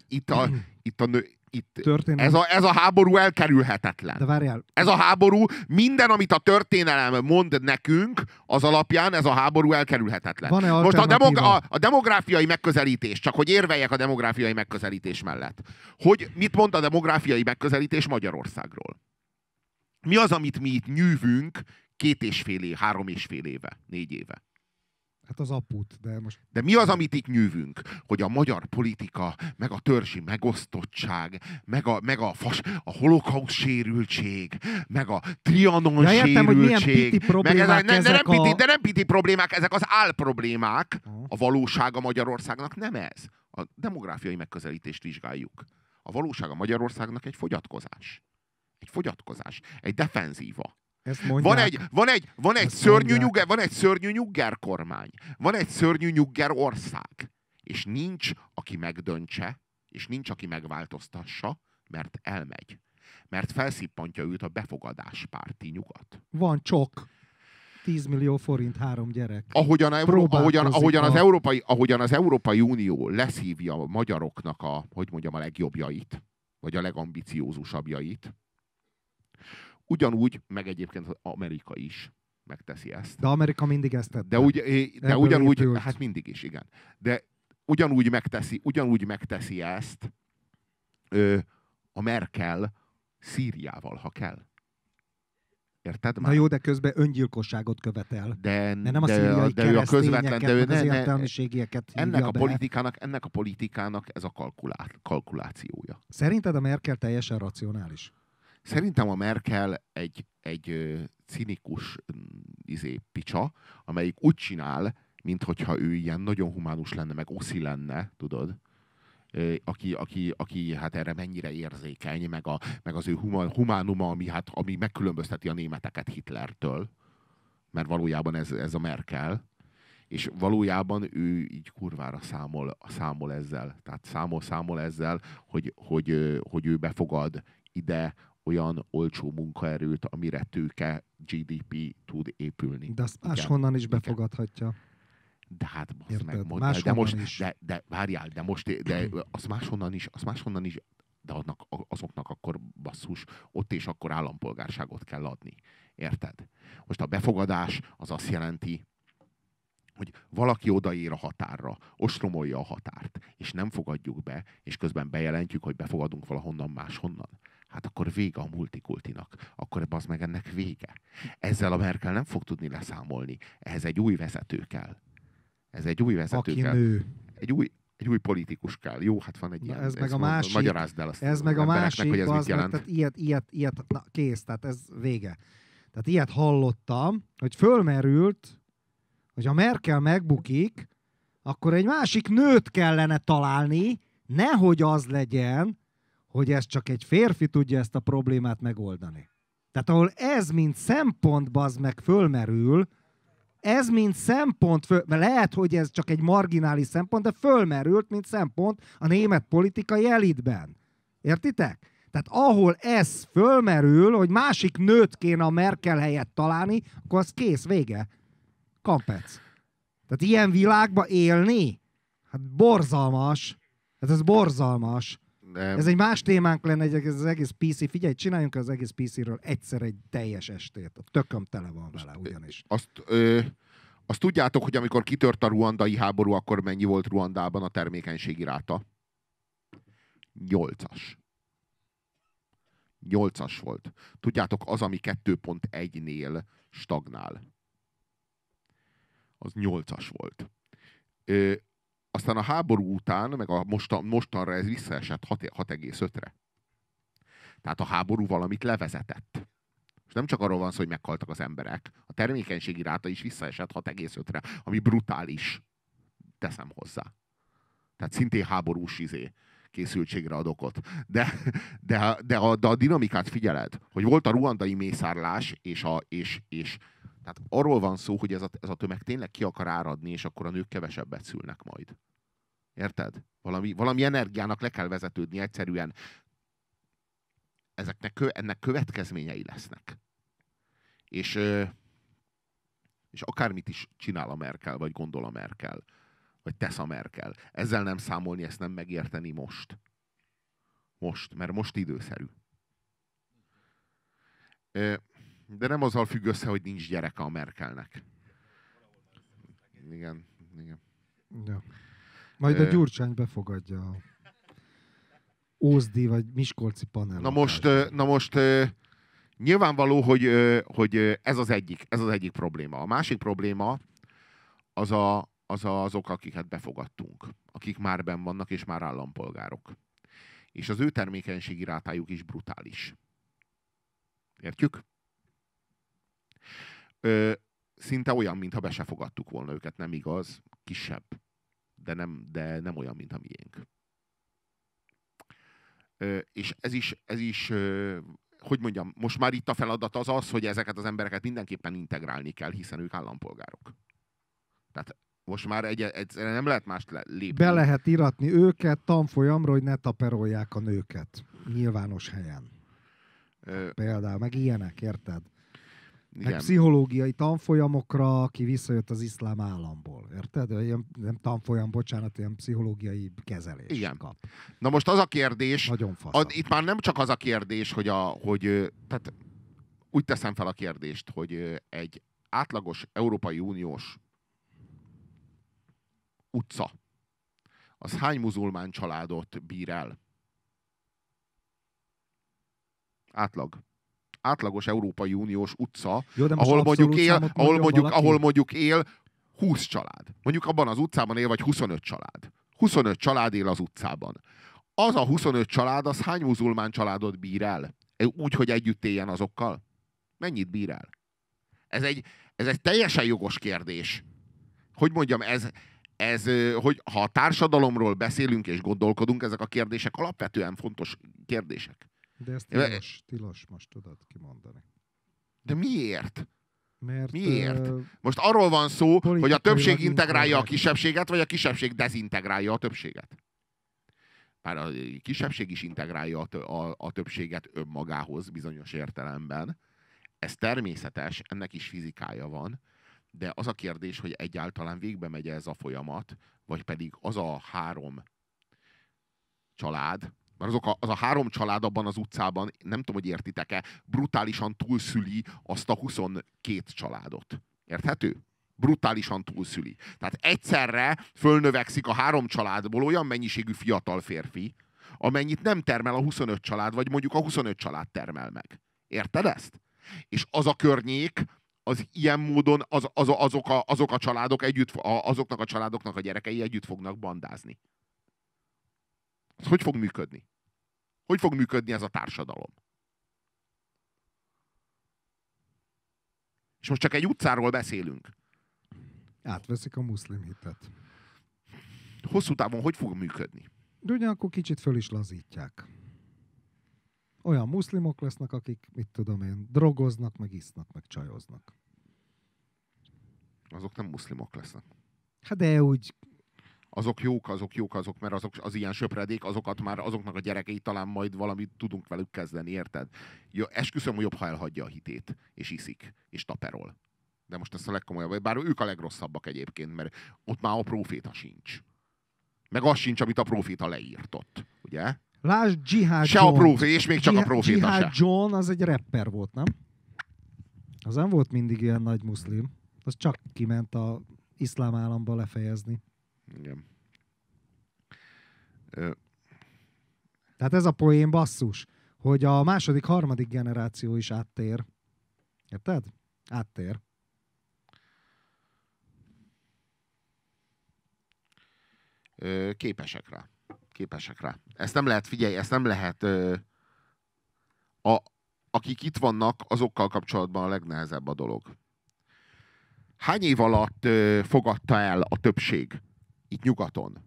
Speaker 1: Ez a háború elkerülhetetlen.
Speaker 2: De várjál.
Speaker 1: Ez a háború, minden, amit a történelem mond nekünk, az alapján ez a háború elkerülhetetlen. Most a demográfiai megközelítés, csak hogy érveljek a demográfiai megközelítés mellett. Hogy mit mond a demográfiai megközelítés Magyarországról? Mi az, amit mi itt nyűvünk 2,5 éve, 3,5 éve, 4 éve?
Speaker 2: Hát az aput, de most...
Speaker 1: De mi az, amit itt nyűvünk? Hogy a magyar politika, meg a törzsi megosztottság, meg a holokauszt sérültség, meg a Trianon
Speaker 2: értem, hogy milyen
Speaker 1: sérültség,
Speaker 2: piti problémák
Speaker 1: de nem piti problémák, ezek az álproblémák. A valósága Magyarországnak nem ez. A demográfiai megközelítést vizsgáljuk. A valósága Magyarországnak egy fogyatkozás. Egy fogyatkozás, egy defenzíva. Van egy szörnyű nyugger kormány. Van egy szörnyű nyugger ország. És nincs, aki megdöntse, és nincs, aki megváltoztassa, mert elmegy. Mert felszippantja őt a befogadáspárti nyugat.
Speaker 2: Van csok. 10 millió forint, 3 gyerek.
Speaker 1: Ahogyan az Európai Unió leszívja a magyaroknak a legjobbjait, vagy a legambiciózusabbjait, ugyanúgy, meg egyébként Amerika is megteszi ezt.
Speaker 2: De Amerika mindig ezt tette.
Speaker 1: De ugyanúgy, hát mindig is, igen. De ugyanúgy megteszi ezt a Merkel Szíriával, ha kell. Érted már?
Speaker 2: Na jó, de közben öngyilkosságot követel.
Speaker 1: De
Speaker 2: nem a szíriai keresztényeket, meg az értelmiségieket
Speaker 1: ennek a politikának ez a kalkulációja.
Speaker 2: Szerinted a Merkel teljesen racionális?
Speaker 1: Szerintem a Merkel egy cinikus picsa, amelyik úgy csinál, minthogyha ő ilyen nagyon humánus lenne, meg oszi lenne, tudod? Aki hát erre mennyire érzékeny, meg az ő humánuma, ami megkülönbözteti a németeket Hitlertől. Mert valójában ez a Merkel. És valójában ő így kurvára számol ezzel. Tehát számol ezzel, hogy ő befogad ide olyan olcsó munkaerőt, amire tőke GDP tud épülni.
Speaker 2: De azt máshonnan is befogadhatja.
Speaker 1: De hát
Speaker 2: Érted?
Speaker 1: de most,
Speaker 2: is.
Speaker 1: de várjál, de azt máshonnan is, de azoknak akkor basszus, ott és akkor állampolgárságot kell adni. Érted? Most a befogadás az azt jelenti, hogy valaki odaér a határra, ostromolja a határt, és nem fogadjuk be, és közben bejelentjük, hogy befogadunk valahonnan máshonnan. Hát akkor vége a multikultinak. Akkor bazd meg, ennek vége. Ezzel a Merkel nem fog tudni leszámolni. Ehhez egy új vezető kell. Ez egy új vezető
Speaker 2: Aki
Speaker 1: kell.
Speaker 2: nő.
Speaker 1: Egy új politikus kell. Jó, hát van egy ilyen.
Speaker 2: Ez meg a másik.
Speaker 1: Magyarázd el azt
Speaker 2: Ez meg a másik,
Speaker 1: hogy ez mit jelent.
Speaker 2: tehát ilyet, na, kész, tehát ez vége. Tehát ilyet hallottam, hogy fölmerült, hogy ha Merkel megbukik, akkor egy másik nőt kellene találni, nehogy az legyen, hogy ez csak egy férfi tudja ezt a problémát megoldani. Tehát ahol ez mint szempont bazd meg fölmerül, ez mint szempont, mert lehet, hogy ez csak egy marginális szempont, de fölmerült, mint szempont a német politikai elitben. Értitek? Tehát ahol ez fölmerül, hogy másik nőt kéne a Merkel helyett találni, akkor az kész, vége. Kampec. Tehát ilyen világban élni? Hát borzalmas. Hát ez borzalmas. Ez egy más témánk lenne, ez az egész PC. Figyelj, csináljunk az egész PC-ről egyszer egy teljes estét. A tököm tele van vele ugyanis.
Speaker 1: Azt tudjátok, hogy amikor kitört a ruandai háború, akkor mennyi volt Ruandában a termékenységi ráta? 8-as. 8-as volt. Tudjátok, az, ami 2.1-nél stagnál. Az 8-as volt. Aztán a háború után, meg a mostanra ez visszaesett 6,5-re. Tehát a háború valamit levezetett. És nem csak arról van szó, hogy meghaltak az emberek. A termékenységi ráta is visszaesett 6,5-re, ami brutális. Teszem hozzá. Tehát szintén háborús készültségre ad okot. De a dinamikát figyeled, hogy volt a ruandai mészárlás, és tehát arról van szó, hogy ez a tömeg tényleg ki akar áradni, és akkor a nők kevesebbet szülnek majd. Érted? Valami energiának le kell vezetődni egyszerűen. Ennek következményei lesznek. És akármit is csinál a Merkel, vagy gondol a Merkel, vagy tesz a Merkel, ezzel nem számolni, ezt nem megérteni most. Mert most időszerű. De nem azzal függ össze, hogy nincs gyereke a Merkelnek. Igen.
Speaker 2: Ja. Majd a Gyurcsány befogadja a Ózdi vagy Miskolci panel.
Speaker 1: Na most nyilvánvaló, hogy ez az egyik probléma. A másik probléma azok, akiket befogadtunk. Akik már benn vannak, és már állampolgárok. És az ő termékenységi rátájuk is brutális. Értjük? Szinte olyan, mintha be se fogadtuk volna őket, nem igaz? Kisebb. De nem olyan, mint a miénk. És ez is hogy mondjam, most már itt a feladat az, hogy ezeket az embereket mindenképpen integrálni kell, hiszen ők állampolgárok. Tehát most már egyszerűen nem lehet más lépni.
Speaker 2: Be lehet iratni őket tanfolyamra, hogy ne taperolják a nőket nyilvános helyen. Például, meg ilyenek, érted? Meg pszichológiai tanfolyamokra, aki visszajött az iszlám államból. Érted? Nem tanfolyam, bocsánat, ilyen pszichológiai kezelés kap.
Speaker 1: Na most az a kérdés,
Speaker 2: itt
Speaker 1: már nem csak az a kérdés, tehát úgy teszem fel a kérdést, hogy egy átlagos Európai Uniós utca, az hány muzulmán családot bír el? Átlagos Európai Uniós utca,
Speaker 2: jó,
Speaker 1: ahol mondjuk él 20 család. Mondjuk abban az utcában él, vagy 25 család. 25 család él az utcában. Az a 25 család, az hány muzulmán családot bír el? Úgy, hogy együtt éljen azokkal? Mennyit bír el? Ez egy teljesen jogos kérdés. Hogy mondjam, hogy ha a társadalomról beszélünk és gondolkodunk, ezek a kérdések alapvetően fontos kérdések.
Speaker 2: De ez tilos most tudod kimondani.
Speaker 1: De miért?
Speaker 2: Miért?
Speaker 1: Most arról van szó, hogy a többség integrálja a kisebbséget, vagy a kisebbség dezintegrálja a többséget. már a kisebbség is integrálja a többséget önmagához bizonyos értelemben. Ez természetes, ennek is fizikája van, de az a kérdés, hogy egyáltalán végbe megy ez a folyamat, vagy pedig az a 3 család, mert az a 3 család abban az utcában, nem tudom, hogy értitek-e, brutálisan túlszüli azt a 22 családot. Érthető? Brutálisan túlszüli. Tehát egyszerre fölnövekszik a 3 családból olyan mennyiségű fiatal férfi, amennyit nem termel a 25 család, vagy mondjuk a 25 család termel meg. Érted ezt? És az a környék, az ilyen módon azok a családok együtt, azoknak a családoknak a gyerekei együtt fognak bandázni. Ez hogy fog működni? Hogy fog működni ez a társadalom? És most csak egy utcáról beszélünk.
Speaker 2: Átveszik a muszlim hitet.
Speaker 1: Hosszú távon hogy fog működni?
Speaker 2: De ugyanakkor kicsit föl is lazítják. Olyan muszlimok lesznek, akik, mit tudom én, drogoznak, meg isznak, meg csajoznak.
Speaker 1: Azok nem muszlimok lesznek.
Speaker 2: Hát de úgy...
Speaker 1: Azok jók, mert azok az ilyen söpredék, azokat már azoknak a gyerekei talán majd valamit tudunk velük kezdeni, érted? Esküszöm, hogy jobb, ha elhagyja a hitét, és iszik, és taperol. De most ezt a legkomolyabb, bár ők a legrosszabbak egyébként, mert ott már a próféta sincs. Meg az sincs, amit a próféta leírtott, ugye?
Speaker 2: Lásd Jihad
Speaker 1: se
Speaker 2: John.
Speaker 1: A próféta, és még csak a próféta
Speaker 2: Jihad
Speaker 1: se.
Speaker 2: John az egy rapper volt, nem? Az nem volt mindig ilyen nagy muszlim. Az csak kiment a iszlám államba lefejezni.
Speaker 1: Igen.
Speaker 2: Tehát ez a poén basszus, hogy a második, harmadik generáció is áttér. Érted? Áttér.
Speaker 1: Képesek rá. Képesek rá. Ezt nem lehet, figyelj, ezt nem lehet... akik itt vannak, azokkal kapcsolatban a legnehezebb a dolog. Hány év alatt fogadta el a többség itt nyugaton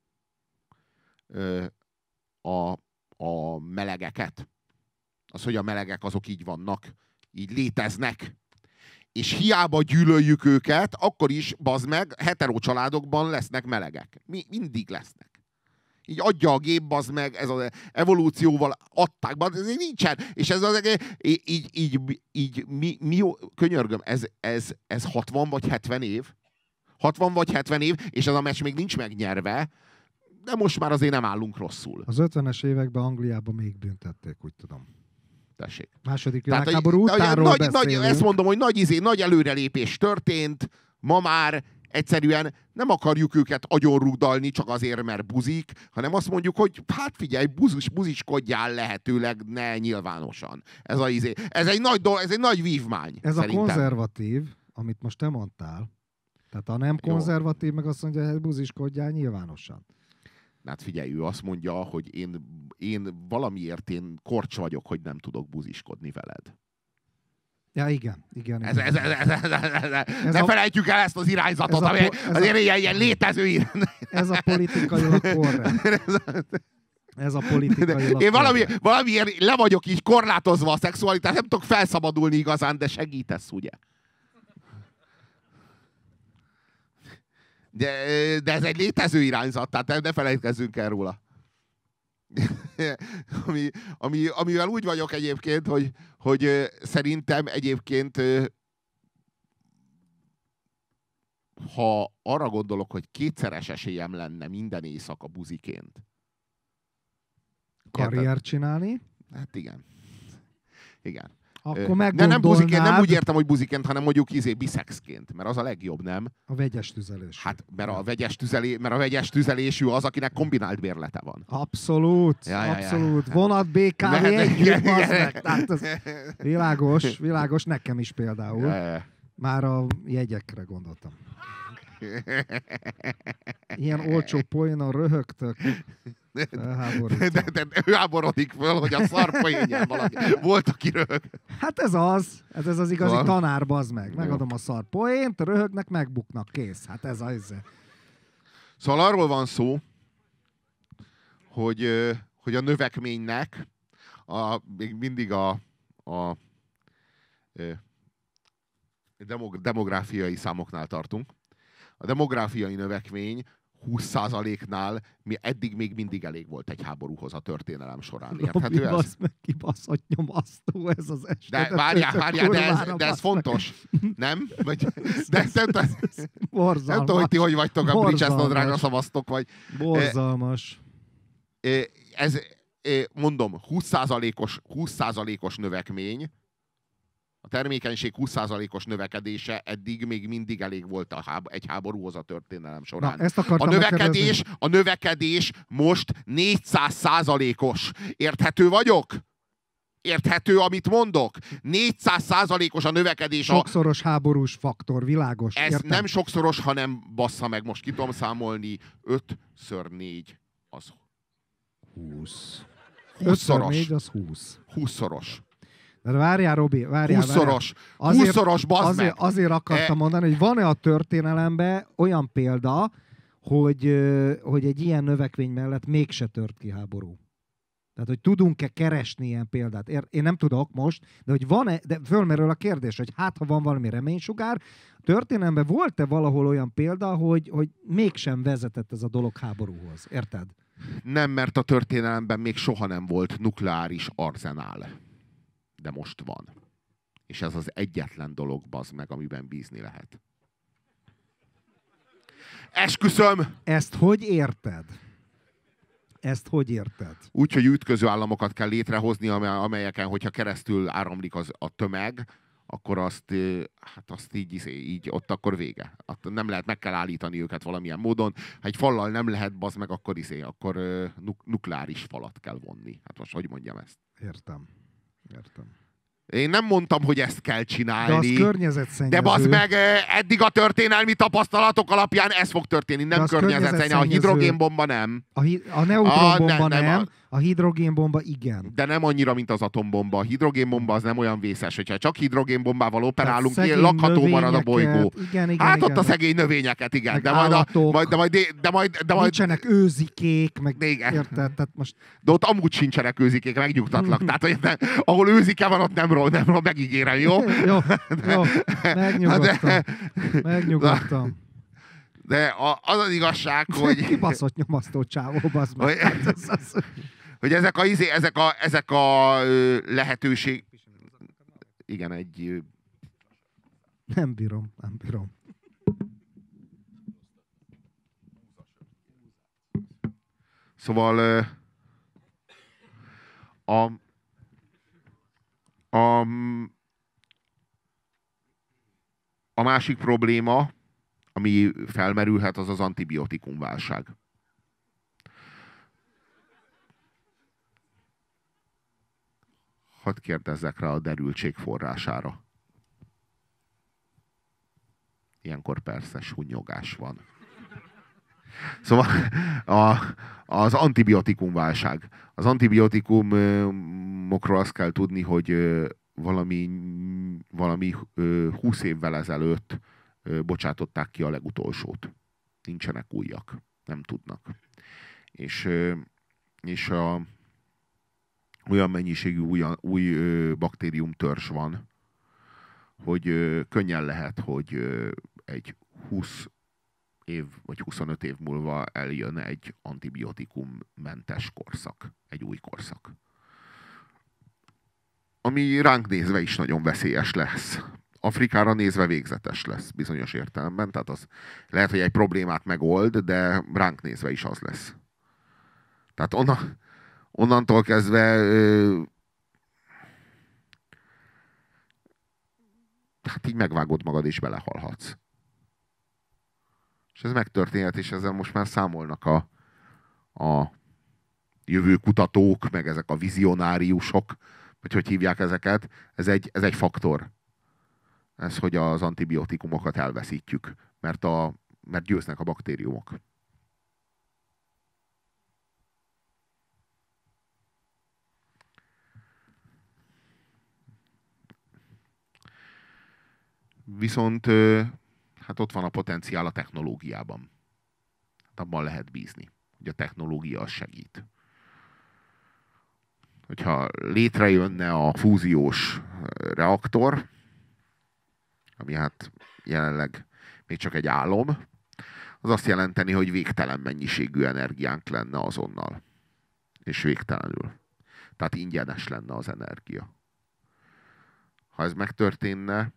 Speaker 1: a melegeket? Az, hogy a melegek azok így vannak, így léteznek. És hiába gyűlöljük őket, akkor is, bazd meg, hetero családokban lesznek melegek. Mindig lesznek. Így adja a gép, bazd meg, ez az evolúcióval adták, bazd, ez nincsen. És ez az, könyörgöm, ez 60 vagy 70 év? 60 vagy 70 év, és ez a meccs még nincs megnyerve, de most már azért nem állunk rosszul.
Speaker 2: Az 50-es években Angliában még büntették, úgy tudom.
Speaker 1: Tessék.
Speaker 2: Második világháború utánról beszélünk.
Speaker 1: Ezt mondom, hogy nagy előrelépés történt, ma már egyszerűen nem akarjuk őket agyonrugdalni csak azért, mert buzik, hanem azt mondjuk, hogy hát figyelj, buziskodjál lehetőleg ne nyilvánosan. Ez egy nagy vívmány.
Speaker 2: Ez
Speaker 1: szerintem.
Speaker 2: A konzervatív, amit most te mondtál, tehát a nem konzervatív meg azt mondja, hogy buziskodjál nyilvánosan.
Speaker 1: Hát figyelj, ő azt mondja, hogy én valamiért korcs vagyok, hogy nem tudok buziskodni veled.
Speaker 2: Ja, igen.
Speaker 1: Ne felejtjük el ezt az irányzatot, ami azért ilyen létező irányzat.
Speaker 2: Ez a politikailag korrekt. Ez a politikailag
Speaker 1: én valamiért le vagyok így korlátozva a szexualitás, nem tudok felszabadulni igazán, de segítesz, ugye? De ez egy létező irányzat, tehát ne felejtkezzünk el róla. Amivel úgy vagyok egyébként, hogy szerintem egyébként, ha arra gondolok, hogy 2-szeres esélyem lenne minden éjszaka buziként.
Speaker 2: Karriert csinálni?
Speaker 1: Hát igen. Igen.
Speaker 2: Akkor meggondolnád...
Speaker 1: Nem buziként, nem úgy értem, hogy buziként, hanem mondjuk biszexként, mert az a legjobb, nem?
Speaker 2: A vegyes tüzelés.
Speaker 1: Hát, mert a vegyes tüzelésű az, akinek kombinált bérlete van.
Speaker 2: Abszolút, abszolút. Vonat, BKV együtt, tehát ez világos, nekem is például. Már a jegyekre gondoltam. Ilyen olcsó poénon röhögtök.
Speaker 1: De ő háborodik föl, hogy a szar poénján valaki volt, aki röhög.
Speaker 2: Hát ez az igazi tanár, bazd meg. Megadom a szar poént, röhögnek, megbuknak, kész. Hát ez az.
Speaker 1: Szóval arról van szó, hogy a növekménynek még mindig a demográfiai számoknál tartunk. A demográfiai növekmény 20%-nál eddig még mindig elég volt egy háborúhoz a történelem során.
Speaker 2: Robi,
Speaker 1: Érthető ez?
Speaker 2: basz meg, kibaszott nyomasztó ez az este.
Speaker 1: De várjál, de ez fontos. Nem? Vagy, de nem tudom, hogy ti hogy vagytok, a Bridges Nodrágra szavaztok, vagy...
Speaker 2: Borzalmas.
Speaker 1: Ez, mondom, 20%-os növekmény, a termékenység 20%-os növekedése eddig még mindig elég volt egy háborúhoz a történelem során.
Speaker 2: Na, ezt
Speaker 1: a növekedés most 400%-os. Érthető vagyok? Érthető, amit mondok? 400%-os a növekedés.
Speaker 2: Sokszoros háborús faktor, világos.
Speaker 1: Ez
Speaker 2: értem?
Speaker 1: nem sokszoros, hanem bassza meg, most ki tudom számolni, 5x4 az
Speaker 2: 20.
Speaker 1: 20-szoros.
Speaker 2: 5x4 az 20.
Speaker 1: 20-szoros.
Speaker 2: De várjál, Robi, várjál.
Speaker 1: 20-szoros. 20-szoros, bazd meg!
Speaker 2: Azért akartam mondani, hogy van-e a történelemben olyan példa, hogy egy ilyen növekvény mellett mégse tört ki háború. Tehát, hogy tudunk-e keresni ilyen példát? Én nem tudok most, de hogy van-e, de fölmerül a kérdés, hogy hát, ha van valami reménysugár, a történelemben volt-e valahol olyan példa, hogy mégsem vezetett ez a dolog háborúhoz? Érted?
Speaker 1: Nem, mert a történelemben még soha nem volt nukleáris arzenál. De most van. És ez az egyetlen dolog, bazd meg, amiben bízni lehet. Esküszöm!
Speaker 2: Ezt hogy érted?
Speaker 1: Úgy, hogy ütköző államokat kell létrehozni, amelyeken, hogyha keresztül áramlik a tömeg, akkor azt így ott akkor vége. Nem lehet, meg kell állítani őket valamilyen módon. Ha egy fallal nem lehet, bazd meg, akkor nukleáris falat kell vonni. Hát most hogy mondjam ezt?
Speaker 2: Értem.
Speaker 1: Én nem mondtam, hogy ezt kell csinálni.
Speaker 2: De az környezetszennyező.
Speaker 1: De bazd meg, eddig a történelmi tapasztalatok alapján ez fog történni. Nem környezetszennyező. A hidrogénbomba nem.
Speaker 2: A neutronbomba nem. A hidrogénbomba igen.
Speaker 1: De nem annyira, mint az atombomba. A hidrogénbomba az nem olyan vészes. Hogyha csak hidrogénbombával operálunk, lakható marad a bolygó.
Speaker 2: Igen,
Speaker 1: ott a szegény növényeket, igen.
Speaker 2: Meg
Speaker 1: De majd
Speaker 2: nincsenek őzikék, meg
Speaker 1: érted?
Speaker 2: Tehát most...
Speaker 1: De ott amúgy sincsenek őzikék, megnyugtatlak. Tehát, hogy ahol őzike van, ott nem megígérem, jó?
Speaker 2: Jó, megnyugodtam.
Speaker 1: De az igazság, hogy...
Speaker 2: Kibaszott nyomasztó csávó, bazd meg.
Speaker 1: Hogy ezek a lehetőség... Igen, egy...
Speaker 2: Nem bírom.
Speaker 1: Szóval a másik probléma, ami felmerülhet, az az antibiotikumválság. Hadd kérdezzek rá a derültség forrására. Ilyenkor persze sunnyogás van. Szóval az antibiotikumválság. Az antibiotikumokról azt kell tudni, hogy valami 20 évvel ezelőtt bocsátották ki a legutolsót. Nincsenek újak. Nem tudnak. És olyan mennyiségű új baktériumtörzs van, hogy könnyen lehet, hogy egy 20 év vagy 25 év múlva eljön egy antibiotikummentes korszak. Egy új korszak. Ami ránk nézve is nagyon veszélyes lesz. Afrikára nézve végzetes lesz bizonyos értelemben. Tehát az lehet, hogy egy problémát megold, de ránk nézve is az lesz. Tehát onnantól kezdve hát így megvágod magad és belehalhatsz. És ez megtörténhet, és ezzel most már számolnak a jövőkutatók, meg ezek a vizionáriusok, vagy hogy hívják ezeket. Ez egy faktor. Ez, hogy az antibiotikumokat elveszítjük, mert győznek a baktériumok. Viszont hát ott van a potenciál a technológiában. Hát abban lehet bízni, hogy a technológia az segít. Hogyha létrejönne a fúziós reaktor, ami hát jelenleg még csak egy álom, az azt jelenteni, hogy végtelen mennyiségű energiánk lenne azonnal. És végtelenül. Tehát ingyenes lenne az energia. Ha ez megtörténne,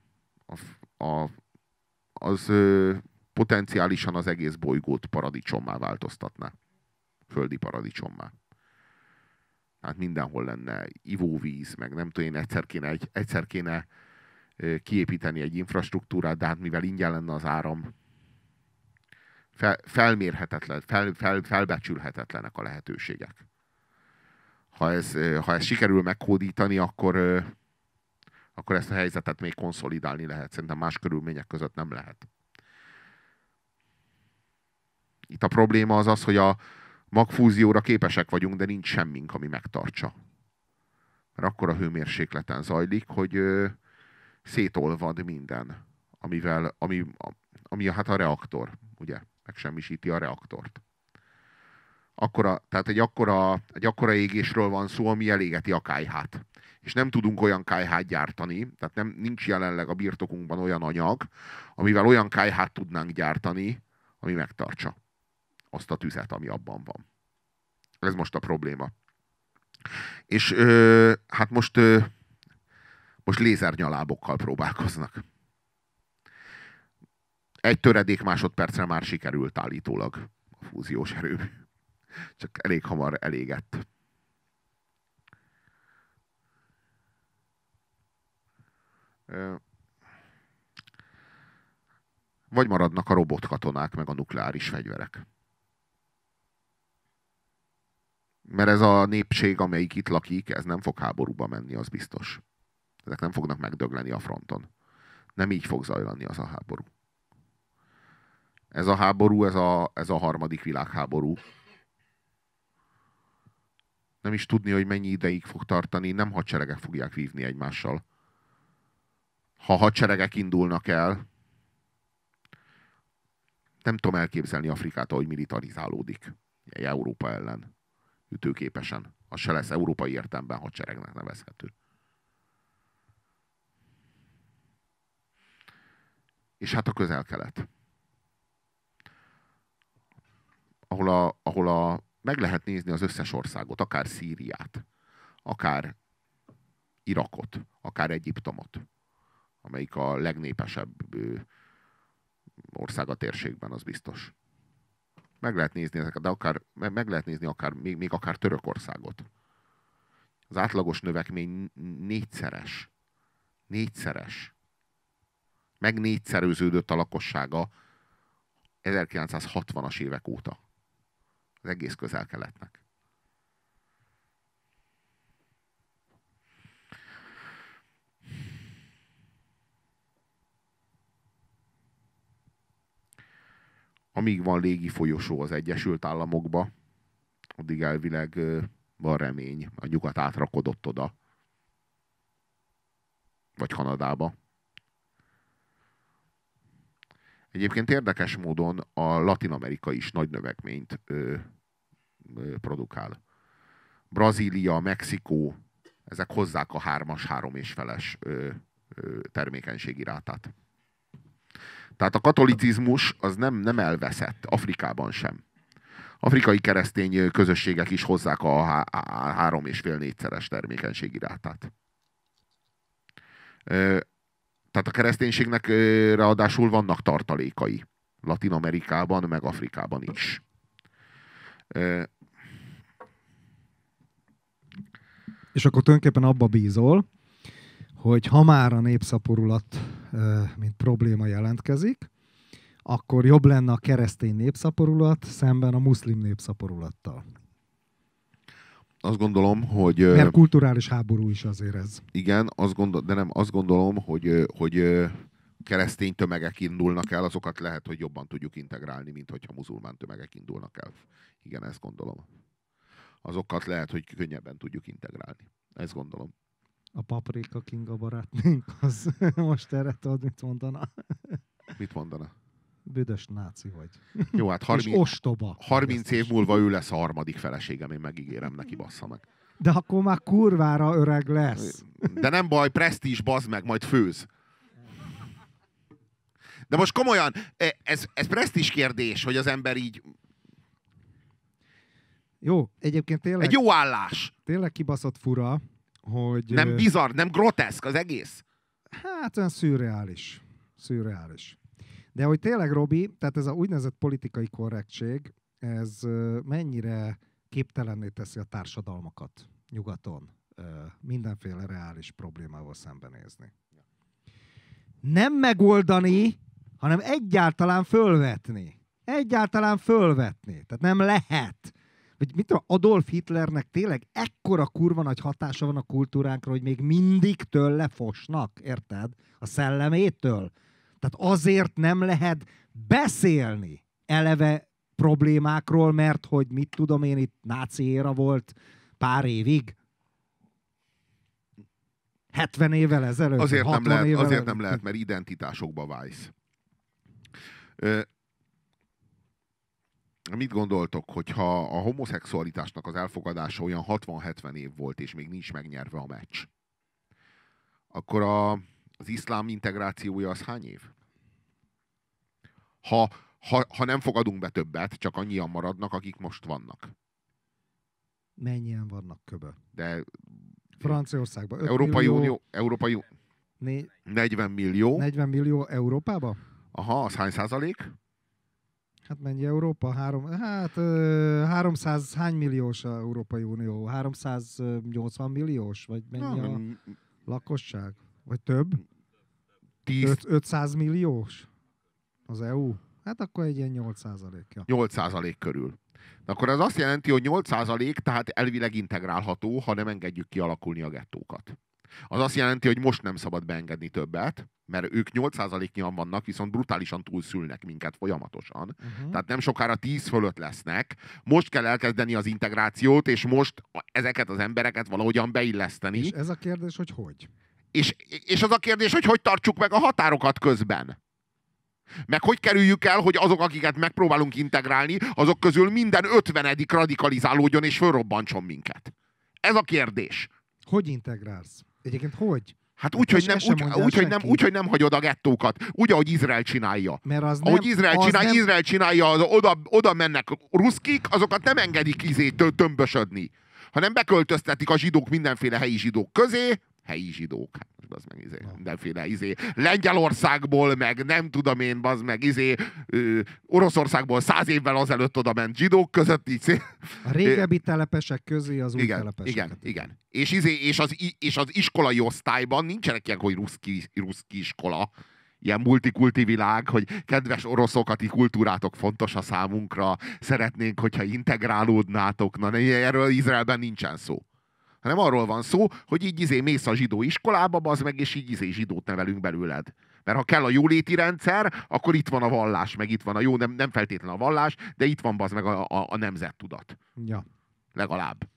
Speaker 1: az potenciálisan az egész bolygót paradicsommá változtatná. Földi paradicsommá. Hát mindenhol lenne ivóvíz, meg nem tudom én, egyszer kéne kiépíteni egy infrastruktúrát, de hát mivel ingyen lenne az áram, felmérhetetlen, felbecsülhetetlenek a lehetőségek. Ha ez sikerül megkódítani, akkor ezt a helyzetet még konszolidálni lehet. Szerintem más körülmények között nem lehet. Itt a probléma az, hogy a magfúzióra képesek vagyunk, de nincs semmink, ami megtartsa. Mert akkor a hőmérsékleten zajlik, hogy szétolvad minden, ami hát a reaktor, ugye? Megsemmisíti a reaktort. Tehát egy akkora égésről van szó, ami elégeti a kályhát. És nem tudunk olyan kályhát gyártani, tehát nincs jelenleg a birtokunkban olyan anyag, amivel olyan kályhát tudnánk gyártani, ami megtartsa azt a tüzet, ami abban van. Ez most a probléma. És hát most lézernyalábokkal próbálkoznak. Egy töredék másodpercre már sikerült állítólag a fúziós erőmű. Csak elég hamar elégett. Vagy maradnak a robotkatonák, meg a nukleáris fegyverek. Mert ez a népség, amelyik itt lakik, ez nem fog háborúba menni, az biztos. Ezek nem fognak megdögleni a fronton. Nem így fog zajlani az a háború. Ez a háború, ez a harmadik világháború. Nem is tudni, hogy mennyi ideig fog tartani, nem hadseregek fogják vívni egymással. Ha hadseregek indulnak el, nem tudom elképzelni Afrikát, ahogy militarizálódik Európa ellen ütőképesen. Az se lesz európai értelemben hadseregnek nevezhető. És hát a Közel-Kelet. Ahol meg lehet nézni az összes országot, akár Szíriát, akár Irakot, akár Egyiptomot, amelyik a legnépesebb ország a térségben, az biztos. Meg lehet nézni ezeket, de meg lehet nézni még akár Törökországot. Az átlagos növekmény négyszeres. Meg négyszerőződött a lakossága 1960-as évek óta. Az egész Közel-Keletnek. Amíg van légi folyosó az Egyesült Államokba, addig elvileg van remény. A nyugat átrakodott oda. Vagy Kanadába. Egyébként érdekes módon a Latin Amerika is nagy növekményt produkál. Brazília, Mexikó, ezek hozzák a 3,5-es termékenységi rátát. Tehát a katolicizmus az nem elveszett, Afrikában sem. Afrikai keresztény közösségek is hozzák a 3,5-4-szeres termékenységi rátát. Tehát a kereszténységnek ráadásul vannak tartalékai. Latin Amerikában, meg Afrikában is.
Speaker 2: És akkor tulajdonképpen abba bízol, hogy ha már a népszaporulat mint probléma jelentkezik, akkor jobb lenne a keresztény népszaporulat szemben a muszlim népszaporulattal.
Speaker 1: Azt gondolom, hogy...
Speaker 2: Mert kulturális háború is azért ez.
Speaker 1: Igen, azt gondolom, hogy keresztény tömegek indulnak el, azokat lehet, hogy jobban tudjuk integrálni, mint hogyha muzulmán tömegek indulnak el. Igen, ezt gondolom. Azokat lehet, hogy könnyebben tudjuk integrálni. Ezt gondolom.
Speaker 2: A Paprika Kinga barátnőnk az most erre tudod, mit mondana?
Speaker 1: Mit mondana?
Speaker 2: Büdös náci vagy.
Speaker 1: Jó, hát 30 év múlva ő lesz a harmadik feleségem, én megígérem neki, bassza meg.
Speaker 2: De akkor már kurvára öreg lesz.
Speaker 1: De nem baj, presztízs, bazd meg, majd főz. De most komolyan, ez presztízs kérdés, hogy az ember így...
Speaker 2: Jó, egyébként tényleg...
Speaker 1: Egy jó állás.
Speaker 2: Tényleg kibaszott fura, hogy...
Speaker 1: Nem bizarr, nem groteszk az egész.
Speaker 2: Hát olyan szürreális. Szürreális. De hogy tényleg, Robi, tehát ez a úgynevezett politikai korrektség, ez mennyire képtelenné teszi a társadalmakat nyugaton mindenféle reális problémával szembenézni. Nem megoldani, hanem egyáltalán fölvetni. Egyáltalán fölvetni. Tehát nem lehet. Vagy mit tudom, Adolf Hitlernek tényleg ekkora kurva nagy hatása van a kultúránkra, hogy még mindig tőle fosnak, érted? A szellemétől. Tehát azért nem lehet beszélni eleve problémákról, mert hogy mit tudom én, itt náci éra volt pár évig. 70 évvel ezelőtt.
Speaker 1: Azért
Speaker 2: nem
Speaker 1: nem lehet, mert identitásokba válsz. Mit gondoltok, hogyha a homoszexualitásnak az elfogadása olyan 60-70 év volt, és még nincs megnyerve a meccs, akkor az iszlám integrációja az hány év? Ha nem fogadunk be többet, csak annyian maradnak, akik most vannak.
Speaker 2: Mennyien vannak köbö?
Speaker 1: De
Speaker 2: Franciaországban 5
Speaker 1: Európai
Speaker 2: millió,
Speaker 1: Unió, 40 millió.
Speaker 2: 40 millió Európába?
Speaker 1: Aha, az hány százalék?
Speaker 2: Hát mennyi Európa? 300, hány milliós a Európai Unió? 380 milliós? Vagy mennyi a lakosság? Vagy több? 500 milliós az EU? Hát akkor egy ilyen 8%-ja.
Speaker 1: 8% körül. De akkor az azt jelenti, hogy 8% tehát elvileg integrálható, ha nem engedjük kialakulni a gettókat. Az azt jelenti, hogy most nem szabad beengedni többet, mert ők 8%-nyian vannak, viszont brutálisan túlszülnek minket folyamatosan. Tehát nem sokára 10 fölött lesznek. Most kell elkezdeni az integrációt, és most ezeket az embereket valahogyan beilleszteni.
Speaker 2: És ez a kérdés, hogy hogy?
Speaker 1: És az a kérdés, hogy tartsuk meg a határokat közben. Meg hogy kerüljük el, hogy azok, akiket megpróbálunk integrálni, azok közül minden 50. radikalizálódjon és fölrobbantson minket. Ez a kérdés.
Speaker 2: Hogy integrálsz? Egyébként hogy?
Speaker 1: Hát úgy, hogy nem hagyod a gettókat. Úgy, ahogy Izrael csinálja.
Speaker 2: Mert az
Speaker 1: ahogy
Speaker 2: nem,
Speaker 1: Izrael csinálja, oda mennek ruszkik, azokat nem engedik tömbösödni. Hanem beköltöztetik a zsidók mindenféle helyi zsidók közé, helyi zsidók, hát az meg mindenféle Lengyelországból, meg nem tudom én, bazd meg Oroszországból 100 évvel azelőtt oda ment zsidók között.
Speaker 2: A régebbi telepesek közé az új telepesek.
Speaker 1: Igen. És az iskolai osztályban nincsenek ilyen, hogy ruszki iskola, ilyen multikulti világ, hogy kedves oroszok, a ti kultúrátok fontos a számunkra, szeretnénk, hogyha integrálódnátok. Na, erről Izraelben nincsen szó. Hanem arról van szó, hogy így mész a zsidó iskolába, bazd meg, és így zsidót nevelünk belőled. Mert ha kell a jóléti rendszer, akkor itt van a vallás, meg itt van a jó, nem feltétlen a vallás, de itt van, bazd meg, a nemzettudat.
Speaker 2: Ja.
Speaker 1: Legalább.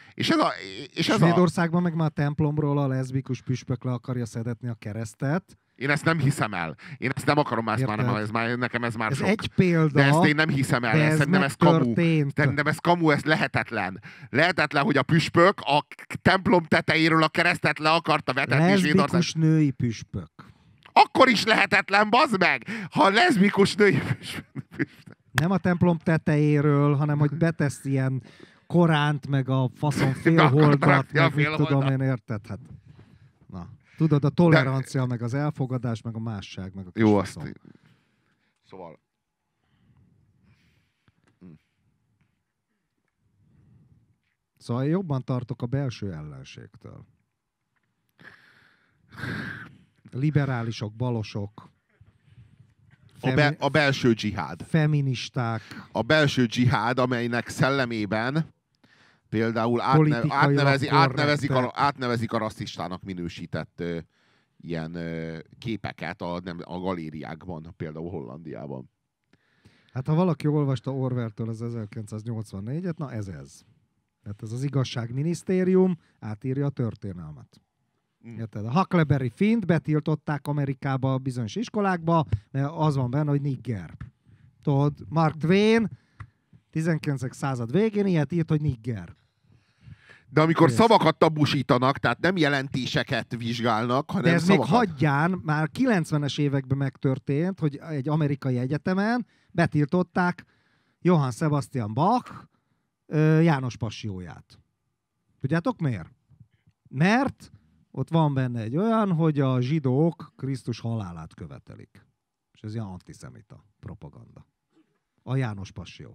Speaker 2: Svédországban meg már a templomról a leszbikus püspök le akarja szedetni a keresztet.
Speaker 1: Én ezt nem hiszem el. Én ezt nem akarom, nekem ez már
Speaker 2: ez
Speaker 1: sok.
Speaker 2: Egy példa,
Speaker 1: de ezt én nem hiszem el. Szerintem ez kamu. Szerintem ez kamu, ez lehetetlen. Lehetetlen, hogy a püspök a templom tetejéről a keresztet le akarta vetetni.
Speaker 2: Leszbikus női püspök.
Speaker 1: Akkor is lehetetlen, bazd meg! Ha leszbikus női püspök.
Speaker 2: Nem a templom tetejéről, hanem hogy betesz ilyen Koránt, meg a faszon félholdat, meg mit tudom én, érted? Hát, na. Tudod, a tolerancia, meg az elfogadás, meg a másság, meg a
Speaker 1: jó, azt... Szóval...
Speaker 2: Szóval jobban tartok a belső ellenségtől. Liberálisok, balosok.
Speaker 1: A belső dzsihád.
Speaker 2: Feministák.
Speaker 1: A belső dzsihád, amelynek szellemében például átnevezik a rasszistának minősített ilyen képeket a galériákban, például Hollandiában.
Speaker 2: Hát ha valaki olvasta Orwelltől az 1984-et, na ez. Tehát ez az igazságminisztérium átírja a történelmet. Érted? A Huckleberry Finn-t betiltották Amerikába bizonyos iskolákba, mert az van benne, hogy nigger. Tudod, Mark Twain 19. század végén ilyet írt, hogy nigger.
Speaker 1: De amikor szavakat tabusítanak, tehát nem jelentéseket vizsgálnak, hanem
Speaker 2: de ez
Speaker 1: szavakat.
Speaker 2: még hagyján, már 90-es években megtörtént, hogy egy amerikai egyetemen betiltották Johann Sebastian Bach János Passióját. Tudjátok miért? Mert ott van benne egy olyan, hogy a zsidók Krisztus halálát követelik. És ez ilyen antiszemita propaganda. A János Passió.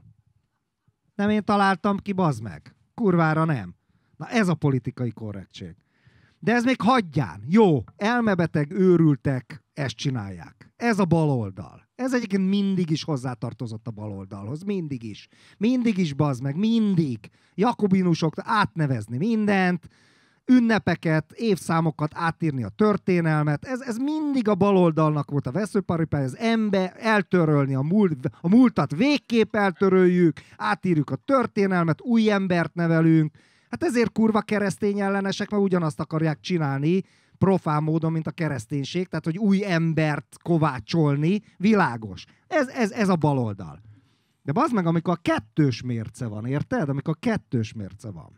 Speaker 2: Nem én találtam ki, bazd meg. Kurvára nem. Na ez a politikai korrektség. De ez még hagyján. Jó, elmebeteg, őrültek, ezt csinálják. Ez a baloldal. Ez egyébként mindig is hozzátartozott a baloldalhoz. Mindig is. Mindig is, bazd meg. Mindig. Jakobinusok átnevezni mindent, ünnepeket, évszámokat átírni a történelmet. Ez mindig a baloldalnak volt a veszőparipája, az ember eltörölni a múltat, végképp eltöröljük, átírjuk a történelmet, új embert nevelünk. Hát ezért kurva keresztény ellenesek, mert ugyanazt akarják csinálni profán módon, mint a kereszténység, tehát hogy új embert kovácsolni, világos. Ez a baloldal. De bazd meg, amikor a kettős mérce van, érted? Amikor a kettős mérce van.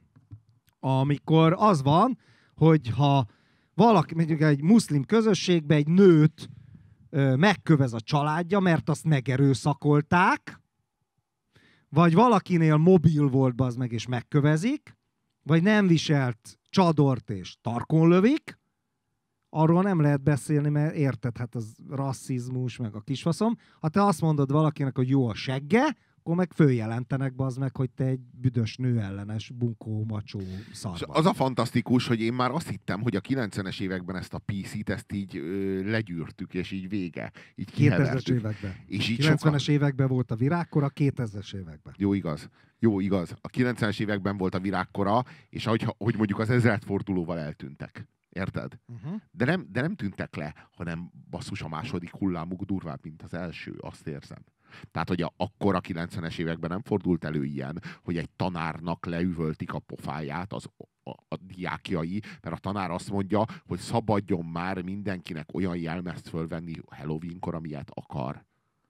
Speaker 2: Amikor az van, hogy ha valaki, mondjuk egy muszlim közösségben egy nőt megkövez a családja, mert azt megerőszakolták, vagy valakinél mobil volt, bazd meg, és megkövezik, vagy nem viselt csadort és tarkon lövik, arról nem lehet beszélni, mert érted, hát az rasszizmus, meg a kisfaszom. Ha te azt mondod valakinek, hogy jó a segge, akkor meg följelentenek, bazd meg, hogy te egy büdös nő ellenes, bunkó, macsó szarban.
Speaker 1: Az a fantasztikus, hogy én már azt hittem, hogy a 90-es években ezt a PC-t, ezt így legyűrtük, és így vége. Így
Speaker 2: 2000-es években.
Speaker 1: És így
Speaker 2: 90-es években volt a virágkora, 2000-es években.
Speaker 1: Jó, igaz. Jó, igaz. A 90-es években volt a virágkora, és hogy mondjuk az ezredfordulóval eltűntek. Érted? De nem tűntek le, hanem basszus a második hullámuk durvább, mint az első. Azt érzem. Tehát, hogy akkor a 90-es években nem fordult elő ilyen, hogy egy tanárnak leüvöltik a pofáját a diákjai, mert a tanár azt mondja, hogy szabadjon már mindenkinek olyan jelmezt fölvenni Halloweenkor, amilyet akar.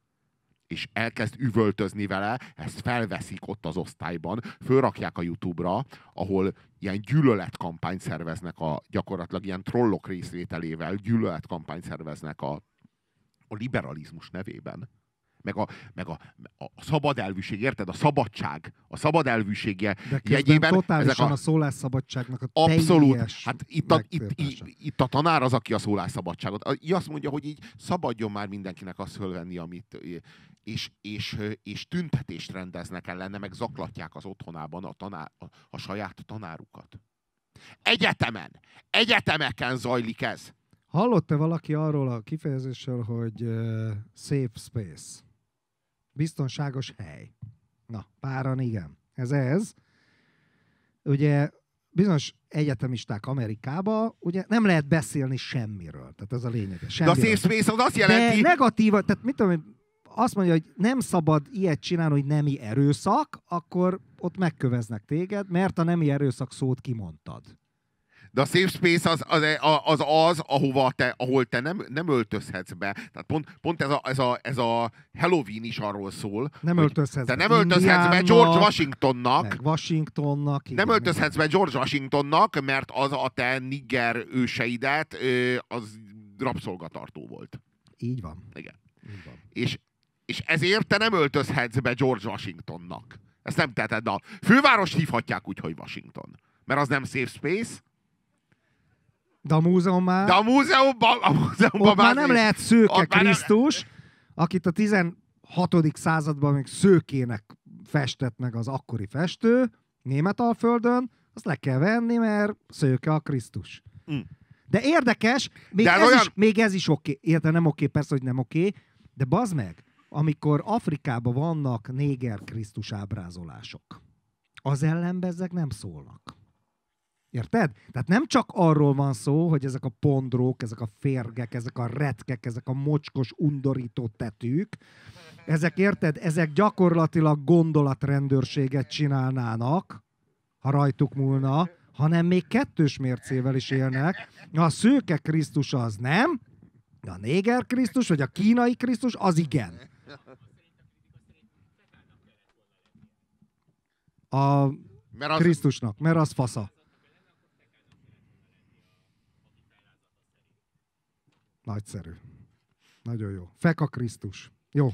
Speaker 1: És elkezd üvöltözni vele, ezt felveszik ott az osztályban, fölrakják a YouTube-ra, ahol ilyen gyűlöletkampányt szerveznek gyakorlatilag ilyen trollok részvételével gyűlöletkampányt szerveznek a liberalizmus nevében. Meg a szabad elvűség, érted? A szabad elvűsége jegyében.
Speaker 2: Totálisan a szólásszabadságnak a
Speaker 1: abszolút.
Speaker 2: teljes
Speaker 1: Hát itt a tanár az, aki a szólásszabadságot. Azt mondja, hogy így szabadjon már mindenkinek azt fölvenni, amit és tüntetést rendeznek ellene, meg zaklatják az otthonában a saját tanárukat. Egyetemeken zajlik ez.
Speaker 2: Hallott-e valaki arról a kifejezésről, hogy safe space? Biztonságos hely. Na, páran igen. Ez. Ugye bizonyos egyetemisták Amerikában ugye nem lehet beszélni semmiről. Tehát ez a lényeges.
Speaker 1: De a safe space az azt jelenti...
Speaker 2: De negatíva, tehát mit tudom, azt mondja, hogy nem szabad ilyet csinálni, hogy nemi erőszak, akkor ott megköveznek téged, mert a nemi erőszak szót kimondtad.
Speaker 1: De a safe space az ahol te nem öltözhetsz be. Tehát pont ez a Halloween is arról szól.
Speaker 2: Nem öltözhetsz
Speaker 1: be. Te nem öltözhetsz be George Washingtonnak.
Speaker 2: Meg Washingtonnak.
Speaker 1: Nem öltözhetsz be George Washingtonnak, mert az a te nigger őseidet az rabszolgatartó volt.
Speaker 2: Így van.
Speaker 1: Igen.
Speaker 2: Így van.
Speaker 1: És ezért te nem öltözhetsz be George Washingtonnak. Ezt nem teheted, de a fővárost hívhatják úgy, hogy Washington. Mert az nem safe space.
Speaker 2: De a múzeumban
Speaker 1: már
Speaker 2: nem lehet Szőke Krisztus, akit a 16. században még szőkének festett meg az akkori festő, Németalföldön, azt le kell venni, mert Szőke a Krisztus. De érdekes, még ez is oké. Érte, nem oké, persze, hogy nem oké, de bazd meg, amikor Afrikában vannak néger Krisztus ábrázolások, az ellenben ezek nem szólnak. Érted? Tehát nem csak arról van szó, hogy ezek a pondrók, ezek a férgek, ezek a retkek, ezek a mocskos, undorító tetűk, ezek, érted? Ezek gyakorlatilag gondolatrendőrséget csinálnának, ha rajtuk múlna, hanem még kettős mércével is élnek. A Szőke Krisztus az nem, de a néger Krisztus, vagy a kínai Krisztus az igen. A Krisztusnak, mert az fasza. Nagyszerű. Nagyon jó. Feka Krisztus. Jó.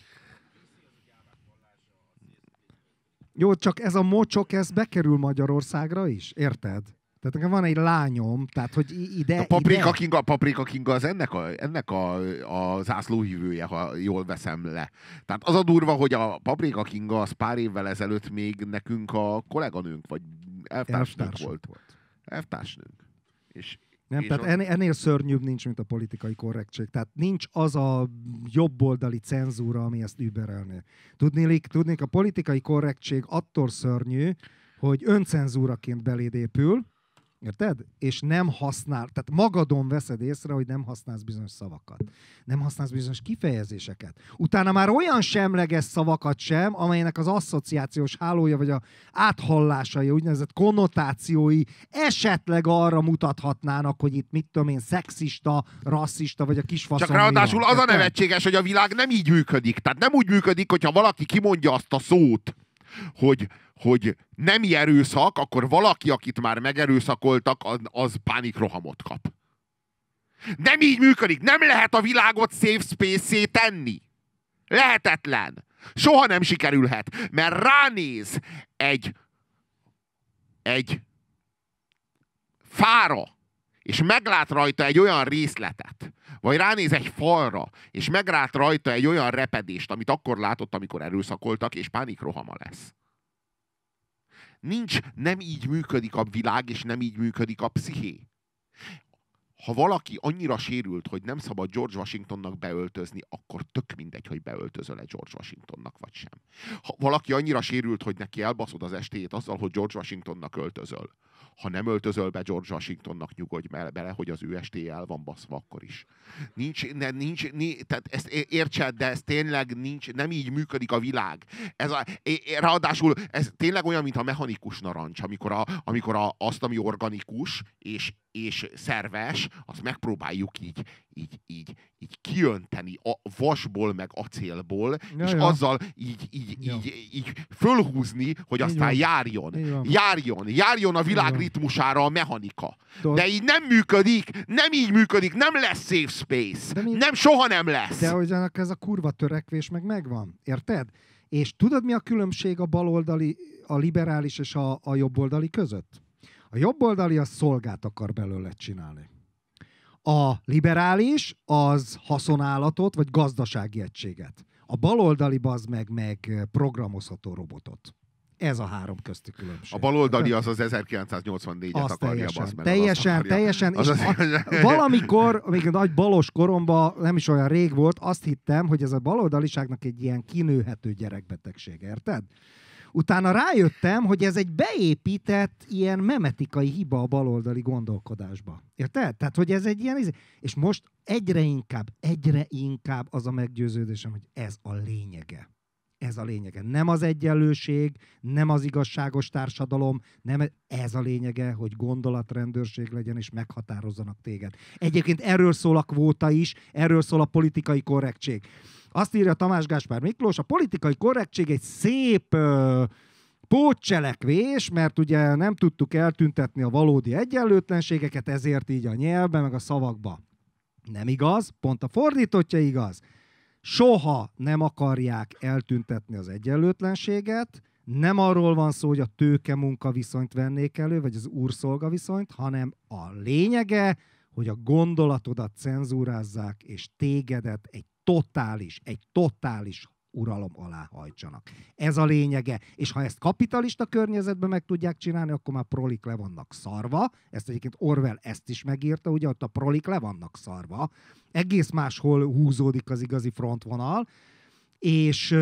Speaker 2: Jó, csak ez a mocsok, ez bekerül Magyarországra is, érted? Tehát nekem van egy lányom, tehát hogy ide...
Speaker 1: A Paprika Kinga az ennek a zászlóhívője, ha jól veszem le. Tehát az a durva, hogy a Paprika Kinga az pár évvel ezelőtt még nekünk a kolléganőnk, vagy elvtársnőnk volt. Elvtársnőnk.
Speaker 2: Nem, tehát ennél szörnyűbb nincs, mint a politikai korrektség. Tehát nincs az a jobboldali cenzúra, ami ezt überelné. Tudnék, a politikai korrektség attól szörnyű, hogy öncenzúraként beléd épül, érted? És nem használ, tehát magadon veszed észre, hogy nem használsz bizonyos szavakat. Nem használsz bizonyos kifejezéseket. Utána már olyan semleges szavakat sem, amelynek az asszociációs hálója, vagy a áthallásai, úgynevezett konnotációi esetleg arra mutathatnának, hogy itt mit tudom én, szexista, rasszista, vagy a kisfaszom.
Speaker 1: Csak ráadásul az a nevetséges, hogy a világ nem így működik. Tehát nem úgy működik, hogyha valaki kimondja azt a szót, hogy nemi erőszak, akkor valaki, akit már megerőszakoltak, az pánikrohamot kap. Nem így működik. Nem lehet a világot safe space-é tenni. Lehetetlen. Soha nem sikerülhet. Mert ránéz egy fára, és meglát rajta egy olyan részletet, vagy ránéz egy falra, és meglát rajta egy olyan repedést, amit akkor látott, amikor erőszakoltak, és pánikrohama lesz. Nem így működik a világ, és nem így működik a psziché. Ha valaki annyira sérült, hogy nem szabad George Washingtonnak beöltözni, akkor tök mindegy, hogy beöltözöl-e George Washingtonnak, vagy sem. Ha valaki annyira sérült, hogy neki elbaszod az estéjét azzal, hogy George Washingtonnak öltözöl, ha nem öltözöl be George Washingtonnak, nyugodj bele, hogy az ő estéje el van baszva akkor is. Tehát ezt értsed, de ez tényleg nem így működik a világ. Ráadásul ez tényleg olyan, mint a mechanikus narancs, amikor azt, ami organikus és szerves, azt megpróbáljuk így kiönteni a vasból, meg acélból, és azzal így fölhúzni, hogy aztán járjon a világ ritmusára a mechanika. De így nem működik, nem így működik, nem lesz safe space. Soha nem lesz.
Speaker 2: De hogy ez a kurva törekvés megvan, érted? És tudod, mi a különbség a baloldali, a liberális és a jobboldali között? A jobboldali az szolgát akar belőle csinálni. A liberális az haszonállatot, vagy gazdasági egységet. A baloldali bazd meg programozható robotot. Ez a három közti különbség.
Speaker 1: A baloldali az 1984-et akarja, bazd meg.
Speaker 2: Teljesen. Valamikor, még a nagy balos koromban, nem is olyan rég volt, azt hittem, hogy ez a baloldaliságnak egy ilyen kinőhető gyerekbetegség, érted? Utána rájöttem, hogy ez egy beépített ilyen memetikai hiba a baloldali gondolkodásba. Érted? Tehát, hogy ez egy ilyen... És most egyre inkább az a meggyőződésem, hogy ez a lényege. Ez a lényege. Nem az egyenlőség, nem az igazságos társadalom, nem ez a lényege, hogy gondolatrendőrség legyen, és meghatározzanak téged. Egyébként erről szól a kvóta is, erről szól a politikai korrektség. Azt írja Tamás Gáspár Miklós, a politikai korrektség egy szép pótcselekvés, mert ugye nem tudtuk eltüntetni a valódi egyenlőtlenségeket, ezért így a nyelvben, meg a szavakba. Nem igaz, pont a fordítottja igaz. Soha nem akarják eltüntetni az egyenlőtlenséget, nem arról van szó, hogy a tőke-munka viszonyt vennék elő, vagy az úr-szolga viszonyt, hanem a lényege, hogy a gondolatodat cenzúrázzák, és tégedet egy totális uralom alá hajtsanak. Ez a lényege. És ha ezt kapitalista környezetben meg tudják csinálni, akkor már prolik le vannak szarva. Ezt egyébként Orwell ezt is megírta, ugye ott a prolik le vannak szarva. Egész máshol húzódik az igazi frontvonal. És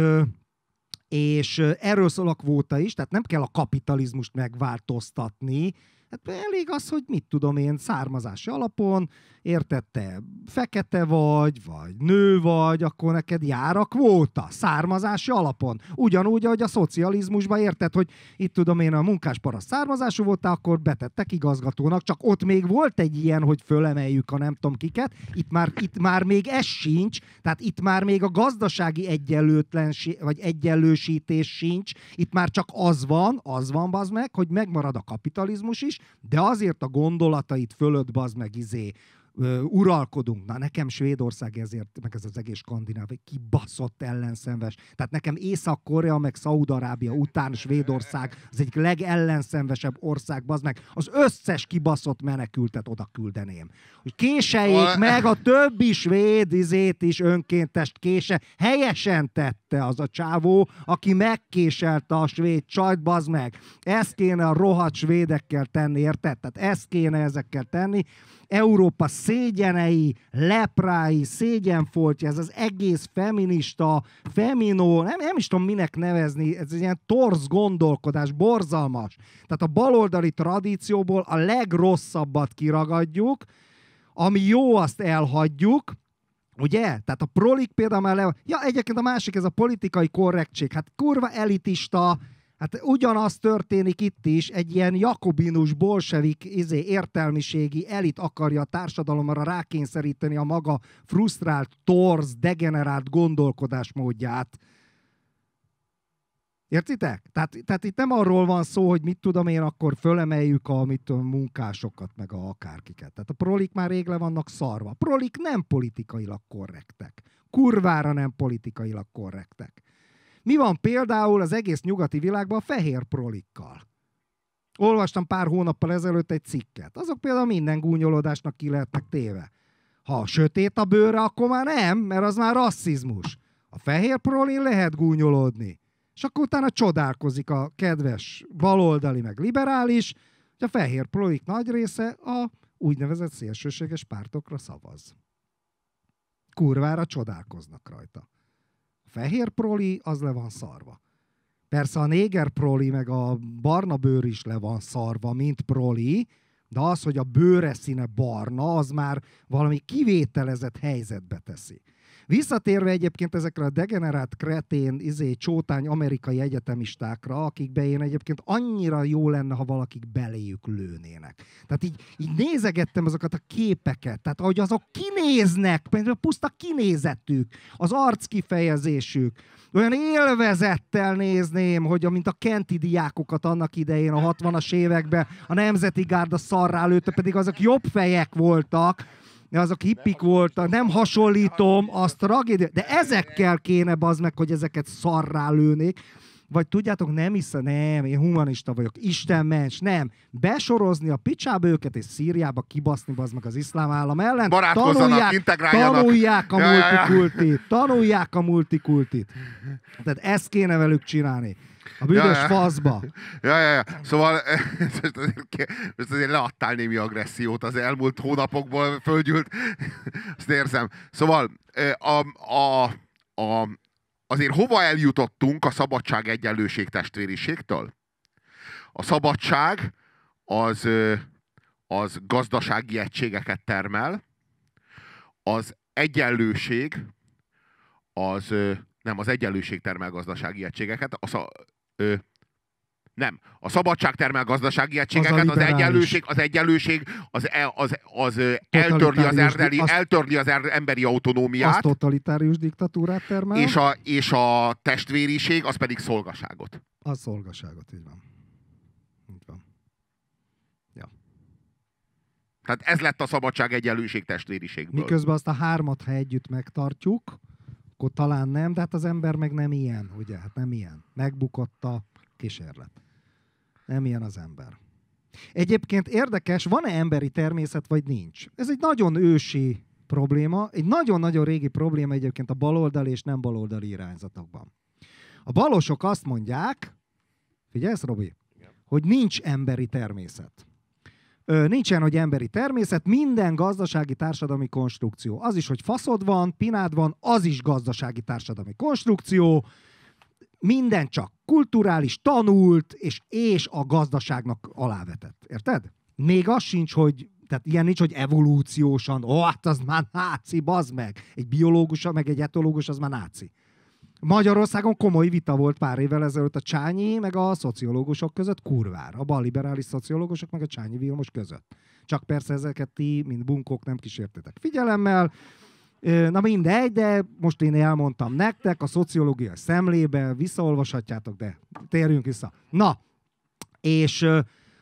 Speaker 2: erről szól a kvóta is, tehát nem kell a kapitalizmust megváltoztatni. Hát elég az, hogy mit tudom én, származási alapon, érted, te fekete vagy nő vagy, akkor neked jár a kvóta, származási alapon. Ugyanúgy, ahogy a szocializmusban érted, hogy itt tudom én, a munkásparaszt származású voltál, akkor betettek igazgatónak, csak ott még volt egy ilyen, hogy fölemeljük a nem tudom kiket, itt már még ez sincs, tehát itt már még a gazdasági egyenlőtlenség, vagy egyenlősítés sincs, itt már csak az van, bazd meg, hogy megmarad a kapitalizmus is, de azért a gondolatait fölött bazd meg uralkodunk. Na, nekem Svédország ezért, meg ez az egész Skandináv, kibaszott ellenszenves. Tehát nekem Észak-Korea, meg Szaúd-Arábia után Svédország az egyik legellenszenvesebb ország, bazd meg. Az összes kibaszott menekültet oda küldeném. Hogy késeljék meg a többi svéd izét is önkéntest kése. Helyesen tette az a csávó, aki megkéselte a svéd csajt, bazd meg. Ezt kéne a rohadt svédekkel tenni, érted? Tehát ezt kéne ezekkel tenni. Európa szégyenei, leprái, szégyenfoltja, ez az egész feminista, nem is tudom minek nevezni, ez egy ilyen torz gondolkodás, borzalmas. Tehát a baloldali tradícióból a legrosszabbat kiragadjuk, ami jó, azt elhagyjuk, ugye? Tehát a prolik például már egyébként a másik, ez a politikai korrektség. Hát kurva elitista, hát ugyanaz történik itt is, egy ilyen jakobinus, bolsevik értelmiségi elit akarja a társadalomra rákényszeríteni a maga frusztrált, torz, degenerált gondolkodásmódját. Értitek? Tehát itt nem arról van szó, hogy mit tudom én, akkor fölemeljük a munkásokat, meg a akárkiket. Tehát a prolik már rég le vannak szarva. A prolik nem politikailag korrektek. Kurvára nem politikailag korrektek. Mi van például az egész nyugati világban a fehér prolikkal? Olvastam pár hónappal ezelőtt egy cikket. Azok például minden gúnyolódásnak ki lehetnek téve. Ha sötét a bőre, akkor már nem, mert az már rasszizmus. A fehér prolin lehet gúnyolódni. És akkor utána csodálkozik a kedves baloldali meg liberális, hogy a fehér prolik nagy része a úgynevezett szélsőséges pártokra szavaz. Kurvára csodálkoznak rajta. Fehér proli, az le van szarva. Persze a néger proli, meg a barna bőr is le van szarva, mint proli, de az, hogy a bőre színe barna, az már valami kivételezett helyzetbe teszi. Visszatérve egyébként ezekre a degenerált, kretén, csótány amerikai egyetemistákra, akikbe én egyébként annyira jó lenne, ha valakik beléjük lőnének. Tehát így nézegettem azokat a képeket, tehát ahogy azok kinéznek, például puszta kinézetük, az arckifejezésük, olyan élvezettel nézném, hogy mint a kenti diákokat annak idején a 60-as években a Nemzeti Gárda szarrá lőtte, pedig azok jobb fejek voltak, de azok hippik voltak, nem hasonlítom, azt tragédia, de ezekkel kéne bazd meg, hogy ezeket szarrá lőnék. Vagy tudjátok, nem hiszem, nem, én humanista vagyok, istenmens, nem. Besorozni a picsába őket és Szíriába kibaszni bazd meg az iszlám állam ellen.
Speaker 1: Barátkozzanak, integráljanak.
Speaker 2: Tanulják a multikultit. Tehát ezt kéne velük csinálni. A büdös faszba.
Speaker 1: Ja. Szóval most azért leadtál némi agressziót az elmúlt hónapokból fölgyűlt. Azt érzem. Szóval azért hova eljutottunk a szabadság, egyenlőség, testvériségtől? A szabadság az gazdasági egységeket termel, az egyenlőség nem, az egyenlőség termel gazdasági egységeket, nem. A szabadság termel gazdasági egységeket, az egyenlőség eltörli az emberi autonómiát.
Speaker 2: Az totalitárius diktatúrát termel.
Speaker 1: És a testvériség, az pedig szolgaságot.
Speaker 2: Az szolgaságot, így van. Így van. Ja.
Speaker 1: Tehát ez lett a szabadság, egyenlőség, testvériségből.
Speaker 2: Miközben azt a hármat, ha együtt megtartjuk, akkor talán nem, de hát az ember meg nem ilyen, ugye? Hát nem ilyen. Megbukott a kísérlet. Nem ilyen az ember. Egyébként érdekes, van-e emberi természet, vagy nincs? Ez egy nagyon ősi probléma, egy nagyon-nagyon régi probléma egyébként a baloldali és nem baloldali irányzatokban. A balosok azt mondják, figyelsz, Robi, hogy nincs emberi természet. Nincsen, hogy emberi természet, minden gazdasági társadalmi konstrukció. Az is, hogy faszod van, pinád van, az is gazdasági társadalmi konstrukció, minden csak kulturális, tanult, és a gazdaságnak alávetett. Érted? Még az sincs, hogy, tehát ilyen nincs, hogy evolúciósan, hát az már náci, bazd meg. Egy biológus, meg egy etológus, az már náci. Magyarországon komoly vita volt pár évvel ezelőtt a Csányi, meg a szociológusok között, kurvára. A balliberális szociológusok, meg a Csányi Vilmos között. Csak persze ezeket ti, mint bunkók nem kísértétek figyelemmel. Na mindegy, de most én elmondtam nektek, a szociológia szemlébe visszaolvashatjátok, de térjünk vissza. Na, és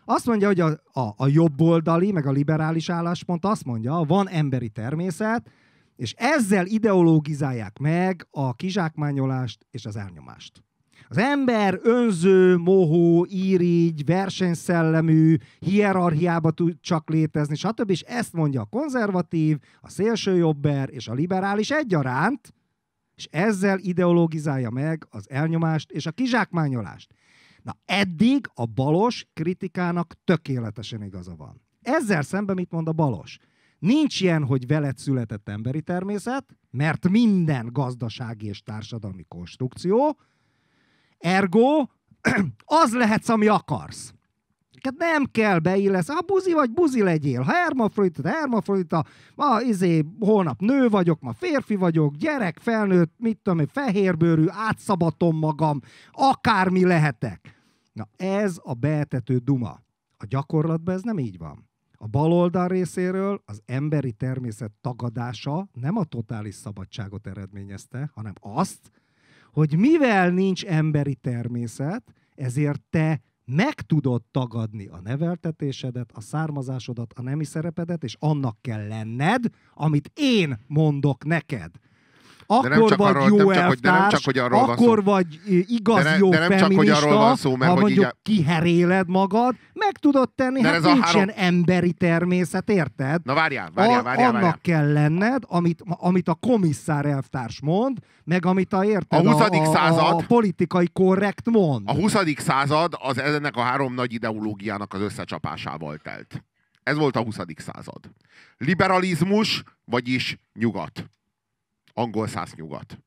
Speaker 2: Azt mondja, hogy a jobboldali, meg a liberális álláspont azt mondja, van emberi természet, és ezzel ideologizálják meg a kizsákmányolást és az elnyomást. Az ember önző, mohó, irigy, versenyszellemű, hierarchiába tud csak létezni, stb. És ezt mondja a konzervatív, a szélsőjobber és a liberális egyaránt, és ezzel ideologizálja meg az elnyomást és a kizsákmányolást. Na, eddig a balos kritikának tökéletesen igaza van. Ezzel szemben mit mond a balos? Nincs ilyen, hogy veled született emberi természet, mert minden gazdasági és társadalmi konstrukció, ergo az lehetsz, ami akarsz. Nem kell beillesz, ha buzi vagy, buzi legyél, ha hermafrodita, holnap nő vagyok, ma férfi vagyok, gyerek, felnőtt, mit tudom én, fehérbőrű, átszabatom magam, akármi lehetek. Na ez a beetető duma. A gyakorlatban ez nem így van. A baloldal részéről az emberi természet tagadása nem a totális szabadságot eredményezte, hanem azt, hogy mivel nincs emberi természet, ezért te meg tudod tagadni a neveltetésedet, a származásodat, a nemi szerepedet, és annak kell lenned, amit én mondok neked. Akkor vagy jó elvtárs, akkor vagy igaz jó feminista, ha mondjuk kiheréled magad, meg tudod tenni, hát nincs ilyen emberi természet, érted?
Speaker 1: Na várjál.
Speaker 2: Annak kell lenned, amit a komisszár elvtárs mond, meg amit a politikai korrekt mond.
Speaker 1: A 20. század az ennek a három nagy ideológiának az összecsapásával telt. Ez volt a 20. század. Liberalizmus, vagyis nyugat. Angol száz nyugat.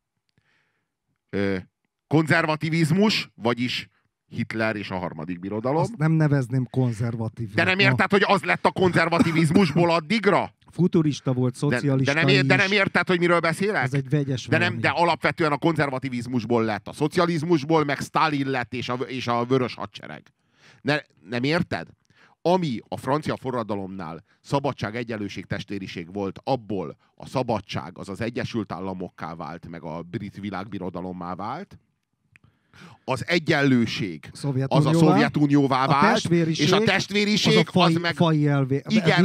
Speaker 1: Konzervativizmus, vagyis Hitler és a harmadik birodalom.
Speaker 2: Azt nem nevezném konzervatívnak.
Speaker 1: De nem érted, hogy az lett a konzervativizmusból addigra?
Speaker 2: Futurista volt, szocialista
Speaker 1: de nem érted, hogy miről beszélek?
Speaker 2: Ez egy vegyes
Speaker 1: de alapvetően a konzervativizmusból lett. A szocializmusból meg Stalin lett és a vörös hadsereg. Nem érted? Ami a francia forradalomnál szabadság, egyenlőség, testvériség volt, abból a szabadság az Egyesült Államokká vált, meg a brit világbirodalommá vált. Az egyenlőség az a Szovjetunióvá vált, és a testvériség az meg... Igen,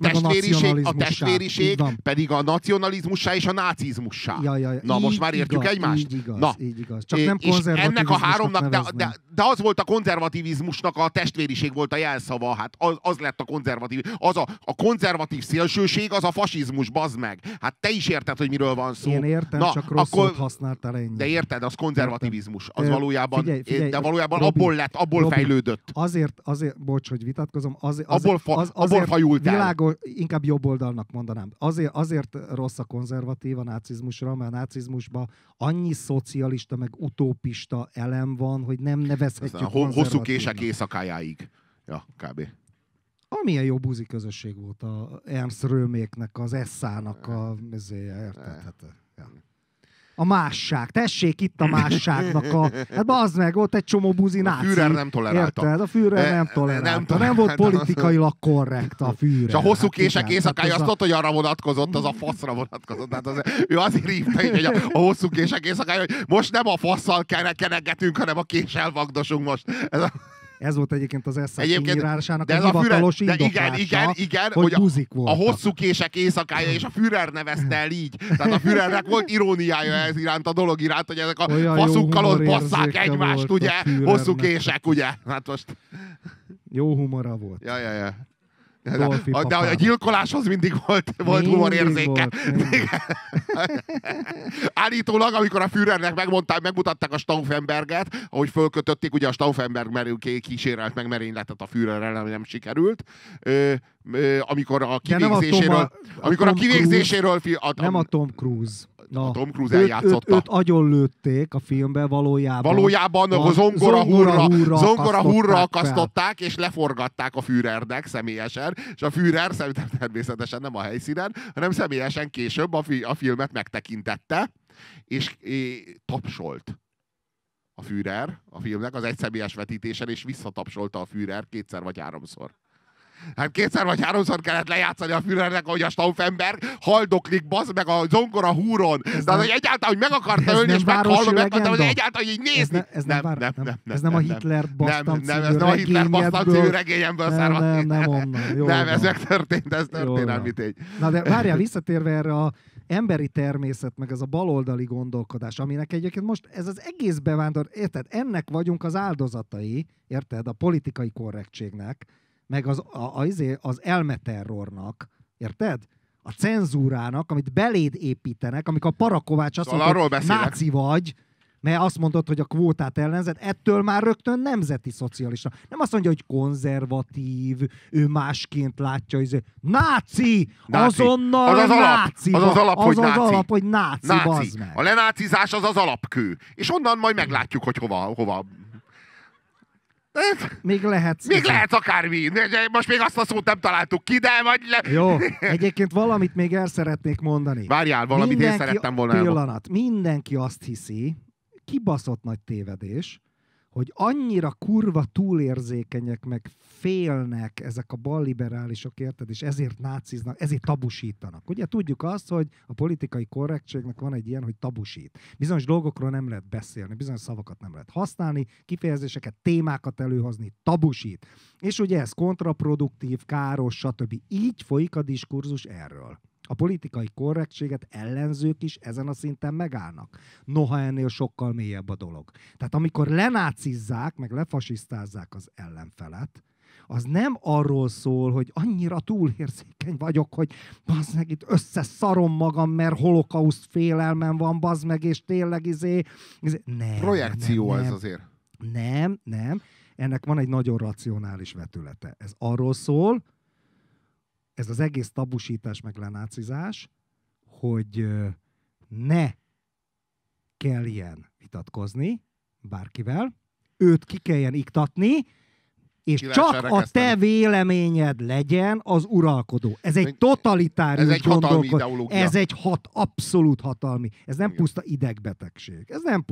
Speaker 1: a testvériség pedig a nacionalizmussá és a nácizmussá. Na, most már értjük egymást?
Speaker 2: Így igaz. Csak nem
Speaker 1: és ennek a háromnak, de az volt a konzervativizmusnak, a testvériség volt a jelszava, hát az lett a konzervatív. A konzervatív szélsőség, az a fasizmus, bazd meg. Hát te is érted, hogy miről van szó.
Speaker 2: Én értem, csak rosszul használtál ennyi.
Speaker 1: De érted, az konzervativizmus. Az valójában,
Speaker 2: figyelj,
Speaker 1: de valójában
Speaker 2: Robi,
Speaker 1: abból fejlődött.
Speaker 2: Azért, bocs, hogy vitatkozom,
Speaker 1: abból fajult el.
Speaker 2: Világos, inkább jobb oldalnak mondanám. Azért rossz a konzervatív a nácizmusra, mert a nácizmusban annyi szocialista, meg utópista elem van, hogy nem nevezhetjük konzervatívnak.
Speaker 1: Hosszú kések éjszakájáig. Ja, kb.
Speaker 2: Amilyen jó buzi közösség volt a Ernst Röméknek, az Esszának a mezéje, érted? A másság. Tessék itt a másságnak hát bazd meg, ott egy csomó buzi náci.
Speaker 1: A Führer nem tolerálta.
Speaker 2: Érted? A Führer nem tolerálta. Nem volt politikailag korrekt a Führer. És
Speaker 1: a hosszú kések éjszakája azt tudod, hogy arra vonatkozott, az a faszra vonatkozott. Hát ő azért hívta, hogy a hosszú kések éjszakája, hogy most nem a fasszal kenegetünk, hanem a késsel vagdosunk most.
Speaker 2: Ez volt egyébként az Eszák kiírásának a hivatalos indoklása,
Speaker 1: igen,
Speaker 2: hogy buzik voltak.
Speaker 1: A hosszú kések éjszakája, és a Führer nevezte el így. Tehát a Führernek volt iróniája ez iránt, a dolog iránt, hogy ezek a faszukkal ott basszák egymást, ugye? Hosszú kések, ugye? Hát most...
Speaker 2: Jó humora volt.
Speaker 1: Ja. De a gyilkoláshoz mindig volt humorérzéke. Állítólag, amikor a Führernek megmutatták a Stauffenberget, ahogy fölkötötték, ugye a Stauffenberg kísérelt meg merényletet a Führerrel, nem sikerült. Amikor a kivégzéséről...
Speaker 2: Nem a Tom Cruise.
Speaker 1: A Tom Cruise eljátszotta.
Speaker 2: Őt agyonlőtték a filmben valójában.
Speaker 1: A zongora hurra akasztották, és leforgatták a Führernek személyesen, és a Führer szerintem természetesen nem a helyszínen, hanem személyesen később a filmet megtekintette, és tapsolt a Führer a filmnek az egyszemélyes vetítésen, és visszatapsolta a Führer 2 vagy 3-szor. Hát 2 vagy 3-szor kellett lejátszani a Führernek, ahogy a Stauffenberg haldoklik, bazd meg a zongora húron. De az, hogy egyáltalán, hogy meg akarta ölni, és meghallom, de hogy egyáltalán, hogy így nézni.
Speaker 2: Ez nem a Hitler Basztam
Speaker 1: című regényemből. Nem, ez nem a Hitler Basztam című regényemből származik.
Speaker 2: Nem onnan.
Speaker 1: Nem, ez megtörtént, ez történelmi tény.
Speaker 2: Na de várjál, visszatérve erre a emberi természet, meg ez a baloldali gondolkodás, aminek egyébként most ez az egész bevándor, érted? Ennek vagyunk az áldozatai, érted? A politikai korrektségnek, meg az elmeterrornak, érted? A cenzúrának, amit beléd építenek, amikor a Parakovács azt mondta, hogy náci vagy, mert azt mondod, hogy a kvótát ellenzed, ettől már rögtön nemzeti szocialista. Nem azt mondja, hogy konzervatív, ő másként látja, hogy náci! Azonnal
Speaker 1: az
Speaker 2: náci!
Speaker 1: Az
Speaker 2: alap, hogy náci. Bazd meg.
Speaker 1: A lenácizás az az alapkő. És onnan majd meglátjuk, hogy hova.
Speaker 2: Még lehetsz
Speaker 1: akármi. Most még azt a szót nem találtuk ki, de majd
Speaker 2: Jó, egyébként valamit még el szeretnék mondani.
Speaker 1: Várjál, valamit én szerettem volna.
Speaker 2: Pillanat, mindenki azt hiszi, kibaszott nagy tévedés, hogy annyira kurva túlérzékenyek, meg félnek ezek a balliberálisok, érted, és ezért náciznak, ezért tabusítanak. Ugye tudjuk azt, hogy a politikai korrektségnek van egy ilyen, hogy tabusít. Bizonyos dolgokról nem lehet beszélni, bizonyos szavakat nem lehet használni, kifejezéseket, témákat előhozni, tabusít. És ugye ez kontraproduktív, káros, stb. Így folyik a diskurzus erről. A politikai korrektséget ellenzők is ezen a szinten megállnak. Noha ennél sokkal mélyebb a dolog. Tehát amikor lenácizzák, meg lefasisztázzák az ellenfelet, az nem arról szól, hogy annyira túlérzékeny vagyok, hogy bazd meg, itt összeszarom magam, mert holokauszt félelmem van, bazd meg, és tényleg nem.
Speaker 1: Projekció ez azért.
Speaker 2: Nem. Ennek van egy nagyon racionális vetülete. Ez arról szól, ez az egész tabusítás meg lenácizás, hogy ne kelljen vitatkozni bárkivel, őt ki kelljen iktatni, és csak a te véleményed legyen az uralkodó. Ez egy totalitárius gondolkodás. Ez egy abszolút hatalmi. Ez nem puszta idegbetegség.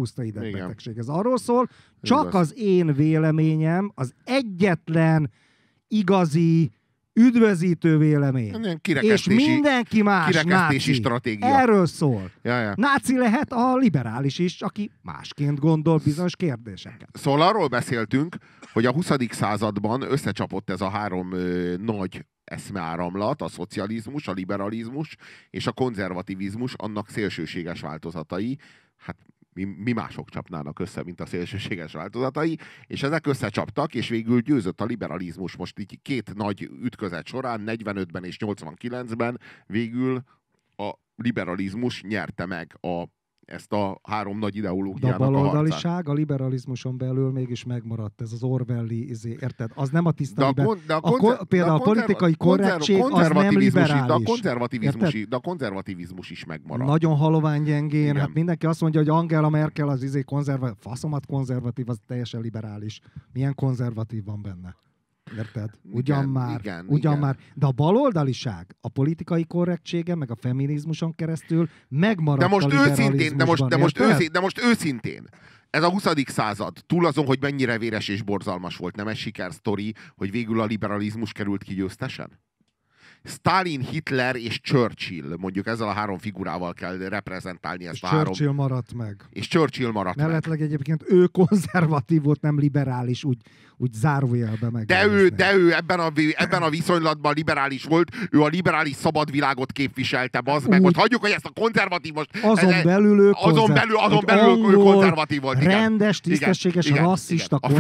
Speaker 2: Ez arról szól, csak az én véleményem az egyetlen igazi üdvözítő vélemény. És mindenki más náci.
Speaker 1: Stratégia.
Speaker 2: Erről szól.
Speaker 1: Ja.
Speaker 2: Náci lehet a liberális is, aki másként gondol bizonyos kérdéseket.
Speaker 1: Szóval arról beszéltünk, hogy a 20. században összecsapott ez a 3 nagy eszmeáramlat, a szocializmus, a liberalizmus és a konzervativizmus, annak szélsőséges változatai. Hát mi mások csapnának össze, mint a szélsőséges változatai, és ezek összecsaptak, és végül győzött a liberalizmus. Most így 2 nagy ütközet során, 45-ben és 89-ben végül a liberalizmus nyerte meg ezt a 3 nagy ideológiának
Speaker 2: a baloldaliság a liberalizmuson belül mégis megmaradt, ez az Orwelli, érted? Az nem a tiszta például a politikai korrektség az nem liberális.
Speaker 1: De a konzervativizmus is megmaradt.
Speaker 2: Nagyon halovány gyengén, hát mindenki azt mondja, hogy Angela Merkel az konzervatív, faszomat konzervatív, az teljesen liberális. Milyen konzervatív van benne? Érted? Ugyan már. De a baloldaliság, a politikai korrektsége, meg a feminizmuson keresztül megmaradt
Speaker 1: de most
Speaker 2: a liberalizmusban.
Speaker 1: De most őszintén, ez a 20. század, túl azon, hogy mennyire véres és borzalmas volt, nem egy sikersztori, hogy végül a liberalizmus került ki győztesen? Stalin, Hitler és Churchill, mondjuk ezzel a 3 figurával kell reprezentálni ezt a 3.
Speaker 2: Churchill maradt meg.
Speaker 1: És Churchill maradt meg.
Speaker 2: Mellettleg egyébként ő konzervatív volt, nem liberális, úgy zárójelbe meg.
Speaker 1: De ő ebben a viszonylatban liberális volt, ő a liberális szabad világot képviselte, bazd meg. Most hagyjuk, hogy ezt a konzervatív most...
Speaker 2: Azon belül ő
Speaker 1: konzervatív volt.
Speaker 2: Rendes, tisztességes, rasszista,
Speaker 1: a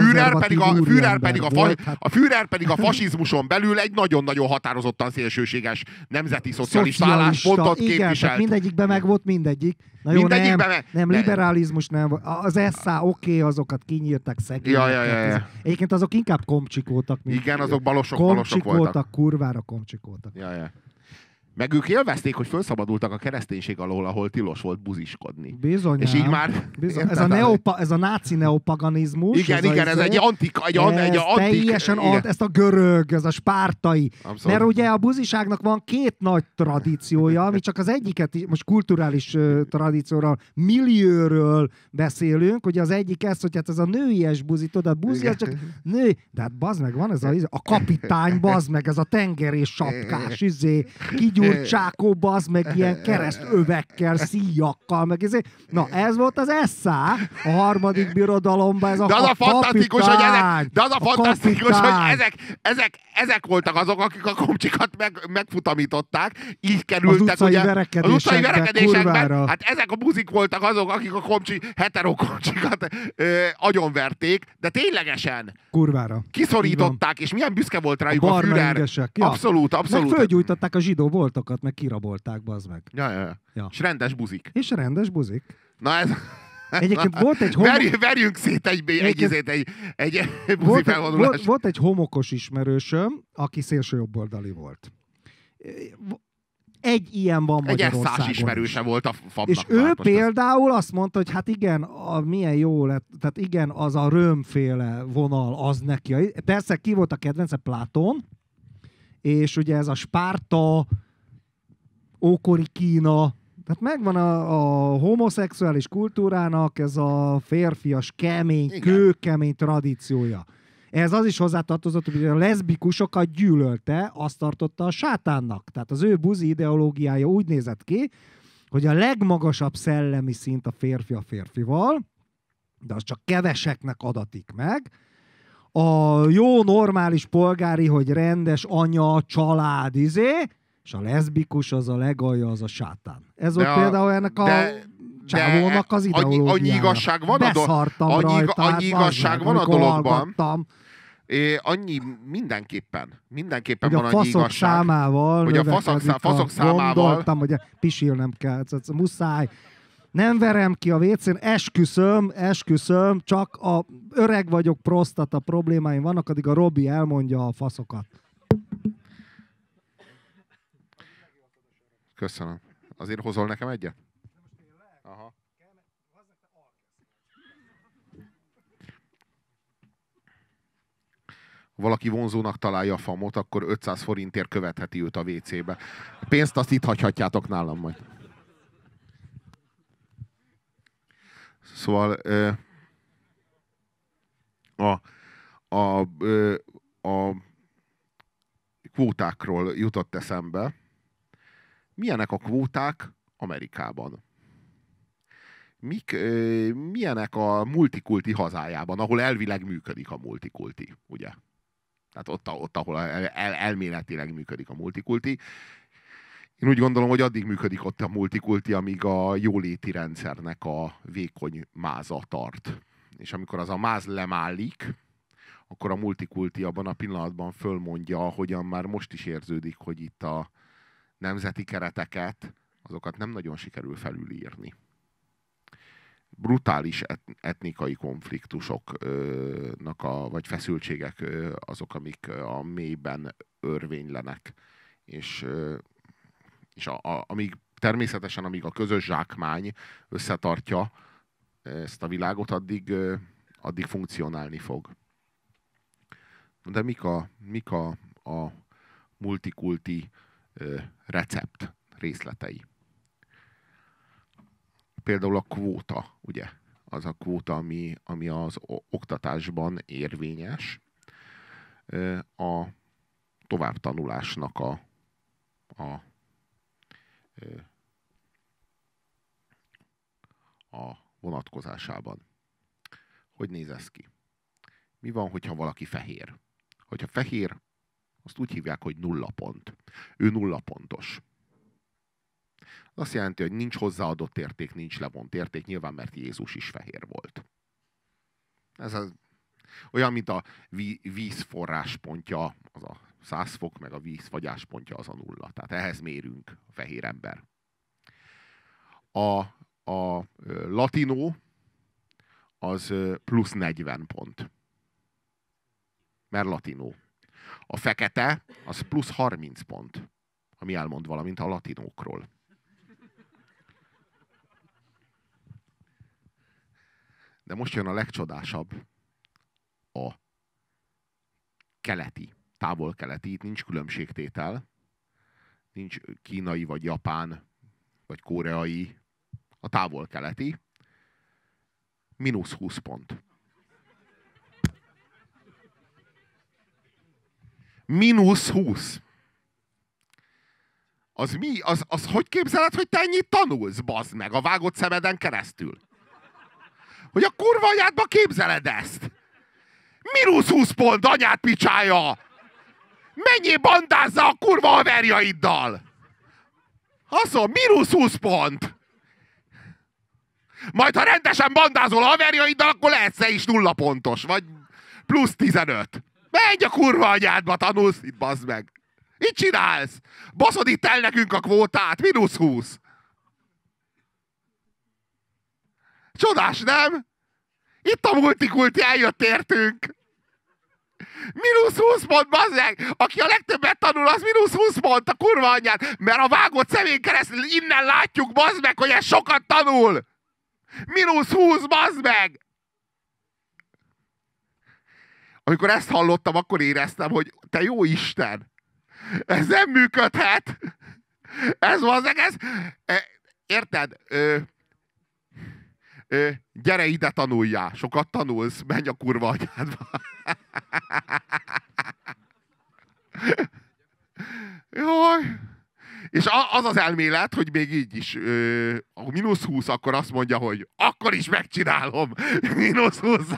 Speaker 1: Führer pedig a fasizmuson belül egy nagyon-nagyon határozottan szélsőséges nemzeti szocialista álláspontot képviselt.
Speaker 2: Mindegyikben meg volt mindegyik. Na jó, nem liberalizmus nem. Az SA azokat kinyírtak szegényeket. Egyébként azok inkább komcsikoltak.
Speaker 1: Igen, azok balosok voltak.
Speaker 2: Kurvára komcsikoltak.
Speaker 1: Ja. Meg ők élvezték, hogy felszabadultak a kereszténység alól, ahol tilos volt buziskodni.
Speaker 2: Bizony.
Speaker 1: És így már...
Speaker 2: Bizony. Ez a náci neopaganizmus.
Speaker 1: Igen, ez egy antik...
Speaker 2: Teljesen ezt a görög, ez a spártai.
Speaker 1: Abszolút.
Speaker 2: Mert ugye a buziságnak van két nagy tradíciója, ami csak az egyiket, most kulturális tradícióról, millióről beszélünk, ugye az egyik ez, hogy hát ez a nőies buzi, tudod, a buzi az csak nő, de hát bazd meg, van ez a kapitány, bazd meg, ez a tengerés sapkás, kigyúrt csákó, bazd meg, ilyen keresztövekkel, szíjakkal, meg ezért. Na, ez volt az SZÁ, a harmadik birodalomban, ez a
Speaker 1: kapitány. De az a fantasztikus, hogy ezek voltak azok, akik a komcsikat megfutamították, így kerültek
Speaker 2: az utcai
Speaker 1: verekedésekben. Hát ezek a buzik voltak azok, akik a heterokomcsikat agyonverték, de ténylegesen
Speaker 2: kurvára
Speaker 1: kiszorították, és milyen büszke volt rájuk a Führer.
Speaker 2: Ja.
Speaker 1: Abszolút.
Speaker 2: Meg fölgyújtották a zsidó voltokat, meg kirabolták, bazd meg.
Speaker 1: Ja. És rendes buzik.
Speaker 2: Na
Speaker 1: ez...
Speaker 2: Egyébként volt egy
Speaker 1: verjünk szét egy buzi felvonulást.
Speaker 2: Volt egy homokos ismerősöm, aki szélsőjobboldali volt. Egy ilyen van Magyarországon.
Speaker 1: Egy esszás ismerőse volt a FAB-nak.
Speaker 2: És ő például azt mondta, hogy hát igen, milyen jó lett, tehát igen, az a römféle vonal, az neki. Persze ki volt a kedvence? Platón, és ugye ez a Spárta, ókori Kína, tehát megvan a homoszexuális kultúrának ez a férfias, kemény, kőkemény tradíciója. Ez az is hozzátartozott, hogy a leszbikusokat gyűlölte, azt tartotta a sátánnak. Tehát az ő buzi ideológiája úgy nézett ki, hogy a legmagasabb szellemi szint a férfi a férfival, de az csak keveseknek adatik meg. A jó, normális polgári, hogy rendes anya, család, és a leszbikus az a legalja, az a sátán. Ez volt például ennek a csávónak az ideológiája.
Speaker 1: Annyi igazság van annyi igazság van a dologban. Annyi mindenképpen van annyi igazság.
Speaker 2: Számával
Speaker 1: hogy a faszok számával.
Speaker 2: Gondoltam, hogy pisilnem kell. Muszáj. Nem verem ki a WC-n, esküszöm, csak a öreg vagyok, prostata problémáim vannak, addig a Robi elmondja a faszokat.
Speaker 1: Köszönöm. Azért hozol nekem egyet? Aha. Valaki vonzónak találja a famot, akkor 500 forintért követheti őt a WC-be. A pénzt azt itt hagyhatjátok nálam majd. Szóval a kvótákról jutott eszembe. Milyenek a kvóták Amerikában? Milyenek a multikulti hazájában, ahol elvileg működik a multikulti, ugye? Tehát ott ahol elméletileg működik a multikulti. Én úgy gondolom, hogy addig működik ott a multikulti, amíg a jóléti rendszernek a vékony máza tart. És amikor az a máz lemálik, akkor a multikulti abban a pillanatban fölmondja, ahogyan már most is érződik, hogy itt a nemzeti kereteket, azokat nem nagyon sikerül felülírni. Brutális etnikai konfliktusoknak vagy feszültségek azok, amik a mélyben örvénylenek. És természetesen amíg a közös zsákmány összetartja ezt a világot, addig funkcionálni fog. De mik a multikulti recept részletei? Például a kvóta, ugye? Az a kvóta, ami az oktatásban érvényes. A továbbtanulásnak a vonatkozásában. Hogy néz ez ki? Mi van, hogyha valaki fehér? Hogyha fehér, azt úgy hívják, hogy 0 pont. Ő 0 pontos. Azt jelenti, hogy nincs hozzáadott érték, nincs levont érték, nyilván, mert Jézus is fehér volt. Ez olyan, mint a víz forráspontja, az a 100 fok, meg a víz fagyáspontja az a 0. Tehát ehhez mérünk a fehér ember. A latinó az plusz 40 pont. Mert latinó. A fekete az plusz 30 pont. ami elmond valamint a latinókról. De most jön a legcsodásabb. A keleti, távol-keleti, itt nincs különbségtétel. Nincs kínai, vagy japán, vagy koreai. A távol-keleti. -20 pont. -20. Az mi? Az hogy képzeled, hogy te ennyit tanulsz, bazd meg, a vágott szemeden keresztül? Hogy a kurva anyádba képzeled ezt? -20 pont, anyád picsája! Menjél bandázza a kurva haverjaiddal! Haszon, -20 pont! Majd ha rendesen bandázol a haverjaiddal, akkor lehetsz is 0 pontos, vagy +15. Menj a kurva anyádba, tanulsz itt, bazd meg! Mit csinálsz? Baszod itt el nekünk a kvótát, -20. Csodás, nem? Itt a multikulti eljött értünk. -20 pont, bazd meg! Aki a legtöbbet tanul, az -20 pont, a kurva anyját. Mert a vágott szemén keresztül innen látjuk, bazd meg, hogy ez sokat tanul. -20, bazd meg! Amikor ezt hallottam, akkor éreztem, hogy te jó Isten! Ez nem működhet! Ez van, ez... Érted? Gyere ide, tanuljál. Sokat tanulsz, menj a kurva anyádba. Jaj. És az az elmélet, hogy még így is a -20, akkor azt mondja, hogy akkor is megcsinálom. -20.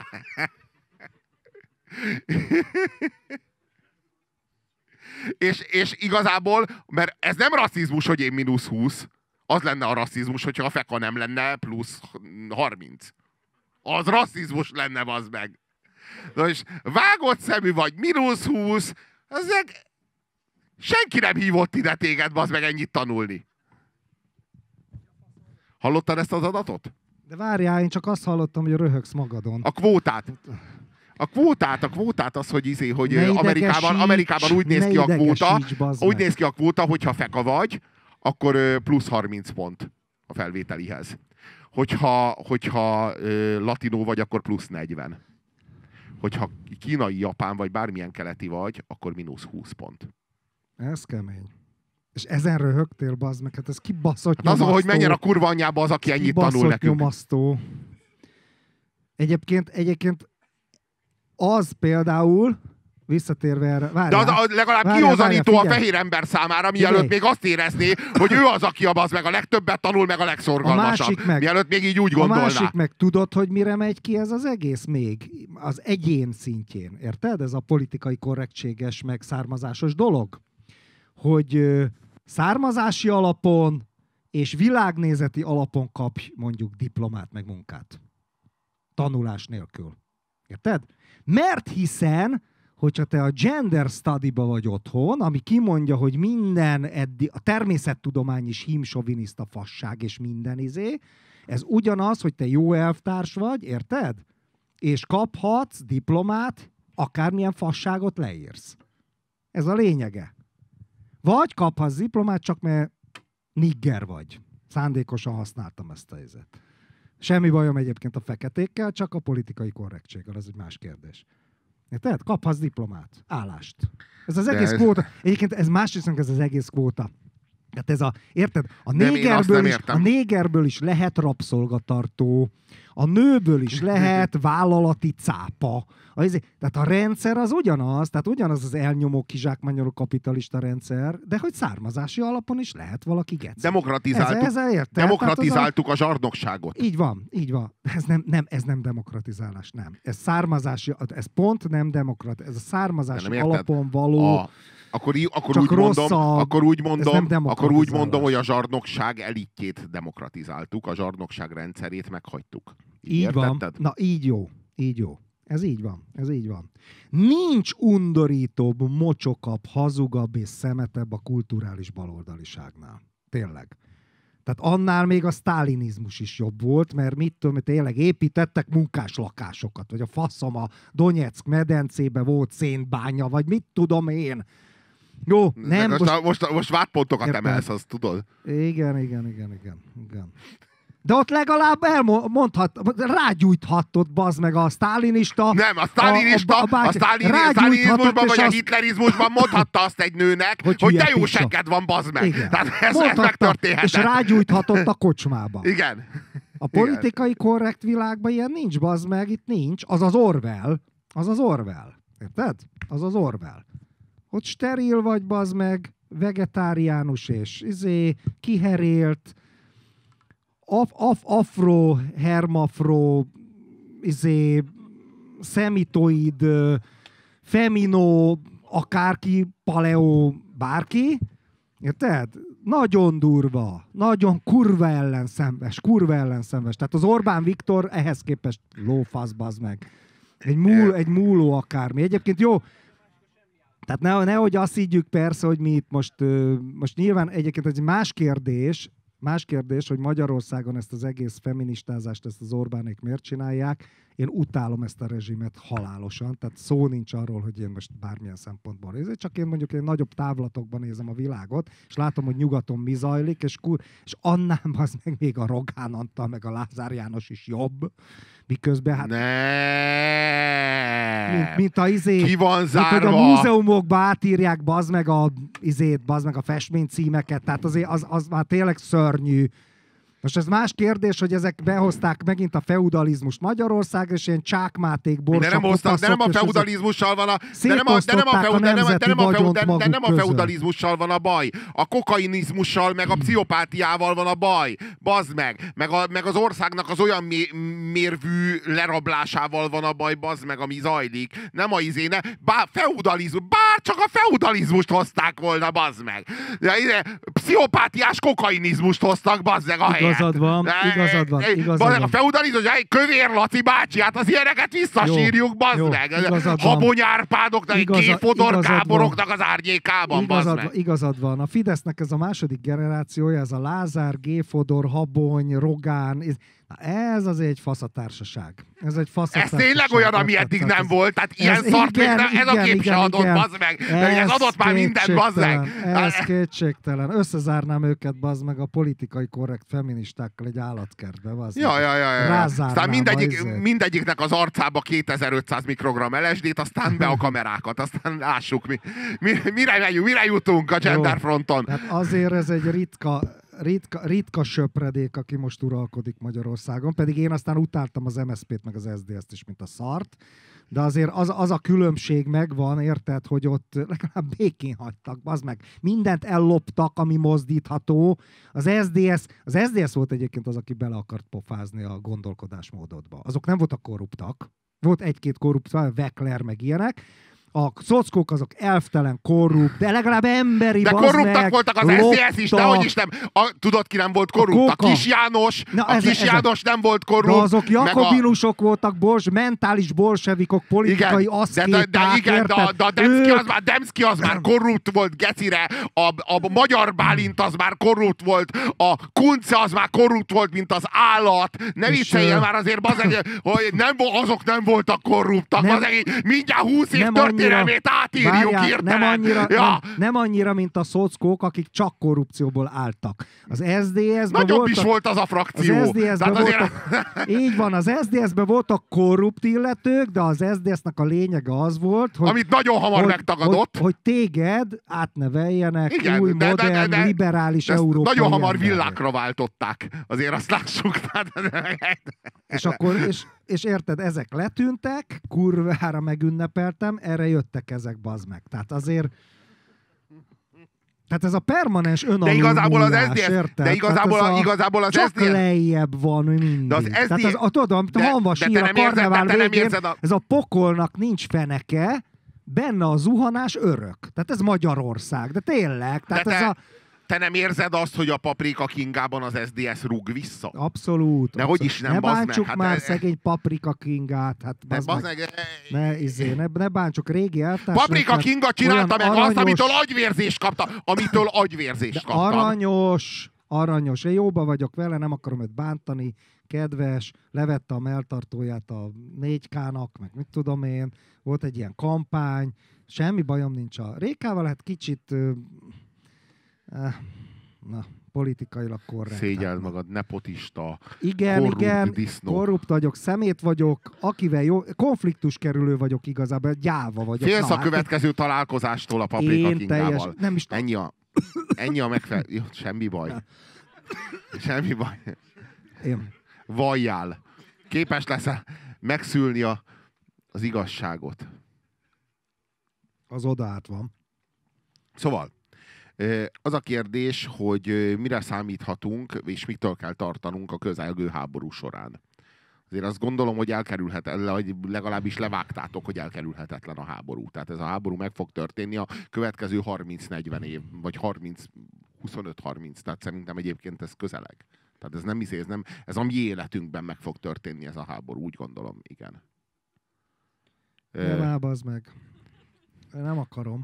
Speaker 1: és igazából, mert ez nem rasszizmus, hogy én -20, az lenne a rasszizmus, hogyha a feka nem lenne +30. Az rasszizmus lenne, az meg. Na és vágott szemű vagy, -20, ezek senki nem hívott ide téged, bazd meg, ennyit tanulni. Hallottad ezt az adatot?
Speaker 2: De várjál, én csak azt hallottam, hogy röhögsz magadon.
Speaker 1: A kvótát. A kvótát az, hogy Amerikában úgy néz ki a kvóta, hogyha feka vagy, akkor +30 pont a felvételihez. Hogyha latinó vagy, akkor +40. Hogyha kínai, japán vagy bármilyen keleti vagy, akkor -20 pont.
Speaker 2: Ez kemény. És ezen röhögtél, bazd meg, hát ez kibaszott nyomasztó.
Speaker 1: Az, hogy menjen a kurva anyjába az, aki ennyit tanul nekünk.
Speaker 2: Nyomasztó. Egyébként az például, visszatérve erre...
Speaker 1: Várjál, de legalább kiózanító a fehér ember számára, mielőtt még azt érezné, hogy ő az, aki az meg a legtöbbet tanul, meg a legszorgalmasabb. Mielőtt még így úgy gondolná.
Speaker 2: A másik meg, tudod, hogy mire megy ki ez az egész még? Az egyén szintjén, érted? Ez a politikai korrektséges, meg származásos dolog. Hogy származási alapon és világnézeti alapon kapj mondjuk diplomát, meg munkát. Tanulás nélkül. Érted? Mert hiszen, hogyha te a gender study-ba vagy otthon, ami kimondja, hogy minden a természettudomány is hímsoviniszta fasság és minden ez ugyanaz, hogy te jó elvtárs vagy, érted? És kaphatsz diplomát, akármilyen fasságot leírsz. Ez a lényege. Vagy kaphatsz diplomát, csak mert nigger vagy. Szándékosan használtam ezt a helyzet. Semmi bajom egyébként a feketékkel, csak a politikai korrektséggel, ez egy más kérdés. Tehát kaphatsz diplomát, állást. Ez az egész kvóta. Egyébként ez másrészt, ez az egész kvóta. Tehát ez érted? A négerből is lehet rabszolgatartó, a nőből is lehet vállalati cápa. Tehát a rendszer az ugyanaz, tehát ugyanaz az elnyomó, kizsákmányoló kapitalista rendszer, de hogy származási alapon is lehet valaki geci.
Speaker 1: Demokratizáltuk a zsarnokságot.
Speaker 2: Így van, így van. Ez nem demokratizálás, nem. Ez származási, ez pont nem ez a származási alapon való...
Speaker 1: Akkor úgy mondom, hogy a zsarnokság elitjét demokratizáltuk, a zsarnokság rendszerét meghagytuk.
Speaker 2: Így van. Na, így jó. Ez így van. Nincs undorítóbb, mocsokabb, hazugabb és szemetebb a kulturális baloldaliságnál. Tényleg. Tehát annál még a sztálinizmus is jobb volt, mert mit tudom, tényleg építettek munkáslakásokat, vagy a faszom a Donyeck medencébe volt szénbánya, vagy mit tudom én. Jó, nem.
Speaker 1: Most vádpontokat emelsz, azt tudod?
Speaker 2: Igen. De ott legalább rágyújthattad, bazd meg a sztálinista.
Speaker 1: Nem, a sztálinizmusban vagy a hitlerizmusban mondhatta azt egy nőnek, hogy de jó segged van, bazd meg.
Speaker 2: Igen.
Speaker 1: Tehát ez megtörténhetett.
Speaker 2: És rágyújthatott a kocsmába.
Speaker 1: Igen.
Speaker 2: A politikai korrekt világban ilyen nincs, bazd meg, itt nincs. Az az Orwell. Érted? Az az Orwell. Ott steril vagy, bazd meg, vegetáriánus és kiherélt, afro, hermafro, szemitoid, femino, akárki, paleo, bárki. Érted? Nagyon durva, nagyon kurva ellenszenves. Tehát az Orbán Viktor ehhez képest lófasz, bazd meg. Egy múló akármi. Egyébként jó, tehát nehogy azt higgyük persze, hogy mi itt most nyilván egyébként ez egy más kérdés, hogy Magyarországon ezt az egész feministázást, ezt az Orbánék miért csinálják. Én utálom ezt a rezsimet halálosan, tehát szó nincs arról, hogy én most bármilyen szempontból nézem, csak én mondjuk én nagyobb távlatokban nézem a világot, és látom, hogy nyugaton mi zajlik, és annál az meg még a Rogán Antal, meg a Lázár János is jobb, miközben hát... Mint
Speaker 1: Ki van zárva?
Speaker 2: Mint, hogy a múzeumokba átírják, bazd meg a festménycímeket, tehát azért az már tényleg szörnyű. Most ez más kérdés, hogy ezek behozták megint a feudalizmust Magyarországra, és ilyen csákmáték, borsak,
Speaker 1: de nem a feudalizmussal van a feudalizmussal van a baj. A kokainizmussal, meg a pszichopátiával van a baj. Bazd meg. Meg az országnak az olyan mérvű lerablásával van a baj, bazd meg, ami zajlik. Nem a feudalizmus. Bár csak a feudalizmust hozták volna, bazd meg. Pszichopátiás kokainizmust hoztak, bazd meg, a helyet.
Speaker 2: Igazad van.
Speaker 1: A feudalizmus, Kövér Laci bácsi, hát az ilyeneket visszasírjuk, bazd meg. Habony Árpádoknak, G-Fodor Gáboroknak az árnyékában, bazd meg.
Speaker 2: Igazad van. A Fidesznek ez a második generációja, ez a Lázár, G-Fodor, Habony, Rogán, ez azért egy faszatársaság. Ez
Speaker 1: tényleg olyan, ami eddig nem volt, tehát ilyen szart még ez a kép se adott, bazd meg. Ez adott már mindent, bazd meg.
Speaker 2: Ez kétségtelen. Összezárnám őket, bazd meg, a politikai korrekt feministákkal egy állatkertbe, bazd meg.
Speaker 1: Ja. Aztán mindegyiknek az arcába 2500 mikrogram LSD-t, aztán be a kamerákat, aztán lássuk, mire jutunk a genderfronton.
Speaker 2: Hát azért ez egy ritka söpredék, aki most uralkodik Magyarországon, pedig én aztán utáltam az MSZP-t, meg az SZDSZ-t is, mint a szart, de azért az a különbség megvan, érted, hogy ott legalább békén hagytak, bazd meg. Mindent elloptak, ami mozdítható. Az SZDSZ volt egyébként az, aki bele akart pofázni a gondolkodásmódodba. Azok nem voltak korruptak. Volt egy-két korrupt, Vekler, meg ilyenek. A szockók azok elftelen, korrupt, de legalább emberi,
Speaker 1: de korruptak voltak az SZDSZ is, dehogy is nem. Tudod, ki nem volt korrupt? A Kis János. János nem volt korrupt.
Speaker 2: De azok jakobinusok voltak, mentális bolsevikok, politikai aszkéták.
Speaker 1: De a Demszki az már korrupt volt, gecire. A Magyar Bálint az már korrupt volt. A Kunce az már korrupt volt, mint az állat. Ne vicceljél már azért, hogy azok nem voltak korruptak. Mindjárt 20 év történelmét átírjuk
Speaker 2: nem annyira, mint a szockók, akik csak korrupcióból álltak. Az SZDSZ-ben
Speaker 1: nagyobb is volt az a frakció.
Speaker 2: Így van, az SZDSZ-ben voltak korrupt illetők, de az SZDSZ-nek a lényege az volt, hogy...
Speaker 1: Amit nagyon hamar megtagadott.
Speaker 2: Hogy téged átneveljenek új, modern, liberális európai
Speaker 1: nagyon hamar
Speaker 2: emberek.
Speaker 1: villákra váltották. Azért azt lássuk.
Speaker 2: És érted, ezek letűntek, kurvára megünnepeltem, erre jöttek ezek, bazd meg. Tehát azért... Tehát ez a permanens önalulmúlás, érted?
Speaker 1: De igazából az
Speaker 2: csak
Speaker 1: SZDSZ...
Speaker 2: lejjebb van mindig.
Speaker 1: De az SZDSZ...
Speaker 2: Tehát tudom, hanva sír a karnevál végén, ez a pokolnak nincs feneke, benne a zuhanás örök. Tehát ez Magyarország, de tényleg. Tehát
Speaker 1: te nem érzed azt, hogy a Paprika Kingában az SZDSZ rúg vissza?
Speaker 2: Abszolút.
Speaker 1: Nehogy is nem,
Speaker 2: ne
Speaker 1: bazd
Speaker 2: bántsuk
Speaker 1: meg.
Speaker 2: Hát szegény Paprika Kingát. Hát ne bántsuk régi eltársnőket.
Speaker 1: Paprika Kinga csinálta meg azt, amitől agyvérzést kapta. Aranyos. Én
Speaker 2: jóba vagyok vele, nem akarom őt bántani. kedves, levette a melltartóját a 4K-nak, meg mit tudom én, volt egy ilyen kampány, semmi bajom nincs a Rékával, hát kicsit politikailag korrekt.
Speaker 1: Szégyeld magad, nepotista,
Speaker 2: igen,
Speaker 1: korrupt disznó.
Speaker 2: korrupt vagyok, szemét vagyok, akivel jó, konfliktus kerülő vagyok igazából, gyáva vagyok.
Speaker 1: Félsz a következő találkozástól a Paprika Kingával.
Speaker 2: Nem is
Speaker 1: Ennyi a megfelelő... Jó, semmi baj. Semmi baj.
Speaker 2: Én.
Speaker 1: Valljál. Képes leszel megszülni az igazságot.
Speaker 2: Az oda át van.
Speaker 1: Szóval, az a kérdés, hogy mire számíthatunk, és mitől kell tartanunk a közelgő háború során. Azért azt gondolom, hogy legalábbis levágtátok, hogy elkerülhetetlen a háború. Tehát ez a háború meg fog történni a következő 30-40 év, vagy 25-30. Tehát szerintem egyébként ez közeleg. Tehát ez nem, ez a mi életünkben meg fog történni ez a háború, úgy gondolom, igen.
Speaker 2: Nem ábazd meg. Nem akarom.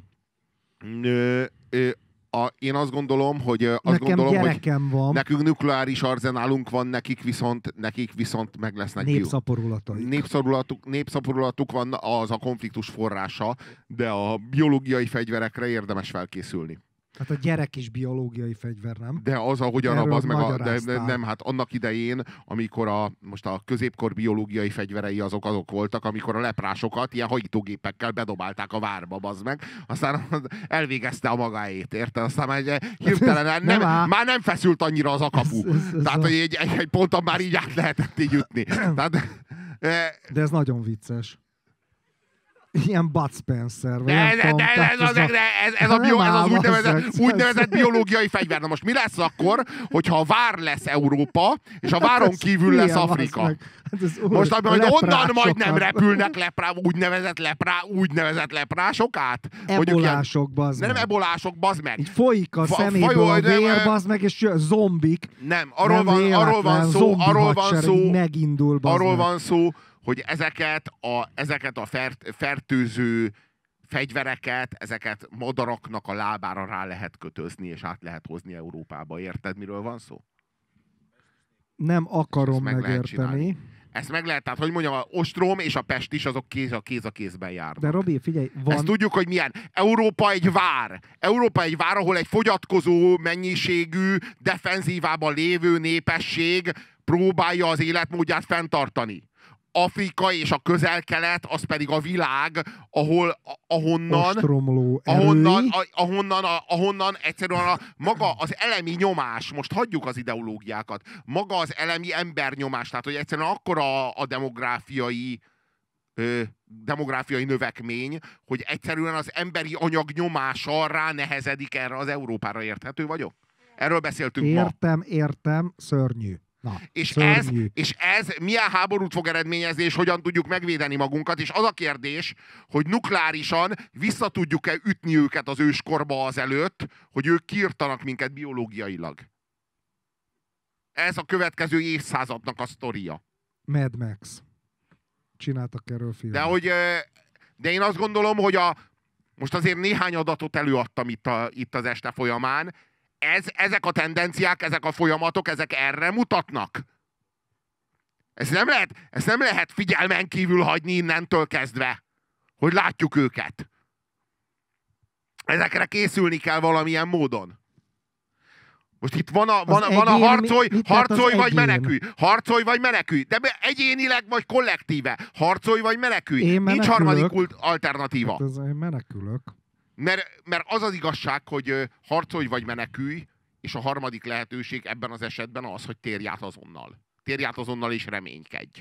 Speaker 1: Én azt gondolom, hogy
Speaker 2: van.
Speaker 1: Nekünk nukleáris arzenálunk van, nekik viszont meg lesznek népszaborulatuk van, az a konfliktus forrása, de a biológiai fegyverekre érdemes felkészülni.
Speaker 2: Hát a gyerek is biológiai fegyver, nem?
Speaker 1: De az, ahogyan az meg nem, hát annak idején, amikor most a középkor biológiai fegyverei azok voltak, amikor a leprásokat ilyen hajtógépekkel bedobálták a várba, bazd meg, aztán elvégezte a magáét, érted? Aztán már hirtelen már nem feszült annyira az a kapu. Tehát, hogy egy ponton már így át lehetett így jutni. Tehát,
Speaker 2: de ez nagyon vicces. Ilyen Bud Spencer.
Speaker 1: Ez az úgynevezett biológiai fegyver. Na most mi lesz akkor, hogyha a vár lesz Európa, és a váron kívül lesz Afrika? Most majd onnan majd nem repülnek úgynevezett leprások át?
Speaker 2: Ebolások, bazd meg.
Speaker 1: Nem ebolások, bazd meg.
Speaker 2: Így folyik a szeméből a vér, bazd meg, és zombik.
Speaker 1: Nem, arról van szó, hogy ezeket a fertőző fegyvereket, ezeket madaraknak a lábára rá lehet kötözni, és át lehet hozni Európába. Érted, miről van szó?
Speaker 2: Nem akarom megérteni.
Speaker 1: Ezt meg lehet, tehát hogy mondjam, a ostrom és a pest is, azok kéz a kézben járnak.
Speaker 2: De Robi, figyelj, van...
Speaker 1: Ezt tudjuk, hogy milyen. Európa egy vár, ahol egy fogyatkozó mennyiségű, defenzívában lévő népesség próbálja az életmódját fenntartani. Afrika és a Közel-Kelet, az pedig a világ, ahonnan egyszerűen maga az elemi nyomás, most hagyjuk az ideológiákat, maga az elemi embernyomás, tehát hogy egyszerűen akkora a demográfiai növekmény, hogy egyszerűen az emberi anyag nyomása ránehezedik erre az Európára. Érthető vagyok? Erről beszéltünk ma.
Speaker 2: Értem, szörnyű.
Speaker 1: És ez milyen háborút fog eredményezni, és hogyan tudjuk megvédeni magunkat, és az a kérdés, hogy nukleárisan vissza tudjuk-e ütni őket az őskorba azelőtt, hogy ők kiirtanak minket biológiailag. Ez a következő évszázadnak a sztoria.
Speaker 2: Mad Max. Csináltak erről filmet.
Speaker 1: De én azt gondolom, hogy most azért néhány adatot előadtam itt az este folyamán. Ezek a tendenciák, ezek a folyamatok, ezek erre mutatnak. Ezt nem lehet figyelmen kívül hagyni innentől kezdve, hogy látjuk őket. Ezekre készülni kell valamilyen módon. Most itt van a harcolj vagy menekülj. Harcolj vagy menekülj. De egyénileg vagy kollektíve. Harcolj vagy menekülj. Nincs harmadik alternatíva.
Speaker 2: Hát én menekülök.
Speaker 1: Mert az az igazság, hogy harcolj vagy menekülj, és a harmadik lehetőség ebben az esetben az, hogy térj át azonnal. Térj át azonnal és reménykedj.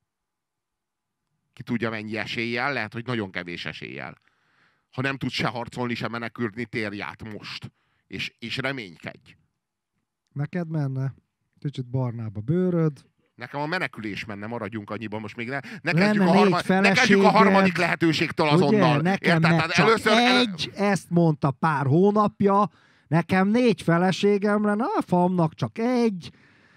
Speaker 1: Ki tudja mennyi eséllyel, lehet, hogy nagyon kevés eséllyel. Ha nem tudsz se harcolni, se menekülni, térj át most. És reménykedj.
Speaker 2: Neked menne? Kicsit barnább a bőröd.
Speaker 1: Nekem a menekülés menne, maradjunk annyiban. Most még ne kezdjük a harmadik lehetőségtől azonnal.
Speaker 2: Ugye, nekem ezt mondta pár hónapja, nekem 4 feleségem lenne, a famnak csak 1.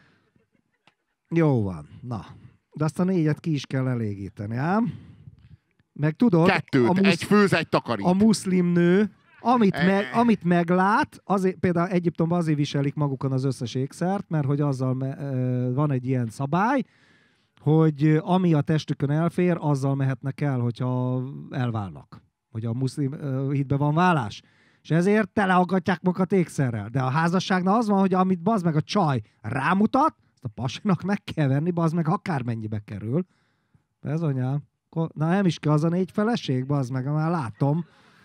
Speaker 2: Jó van, na. De azt a 4-et ki is kell elégíteni, ám? Meg tudod...
Speaker 1: 2, egy főz, egy takarít.
Speaker 2: A muszlim nő Amit meglát, azért, például Egyiptomban azért viselik magukon az összes ékszert, mert hogy azzal van egy ilyen szabály, hogy ami a testükön elfér, azzal mehetnek el, hogyha elválnak. Hogy a muszlim hitben van vállás. És ezért teleaggatják magukat ékszerrel. De a házasságnál az van, hogy amit bazd meg a csaj rámutat, azt a pasinak meg kell venni, bazd meg akármennyibe kerül. Bezonyám. Na nem is kell az a 4 feleség, bazd meg, már látom.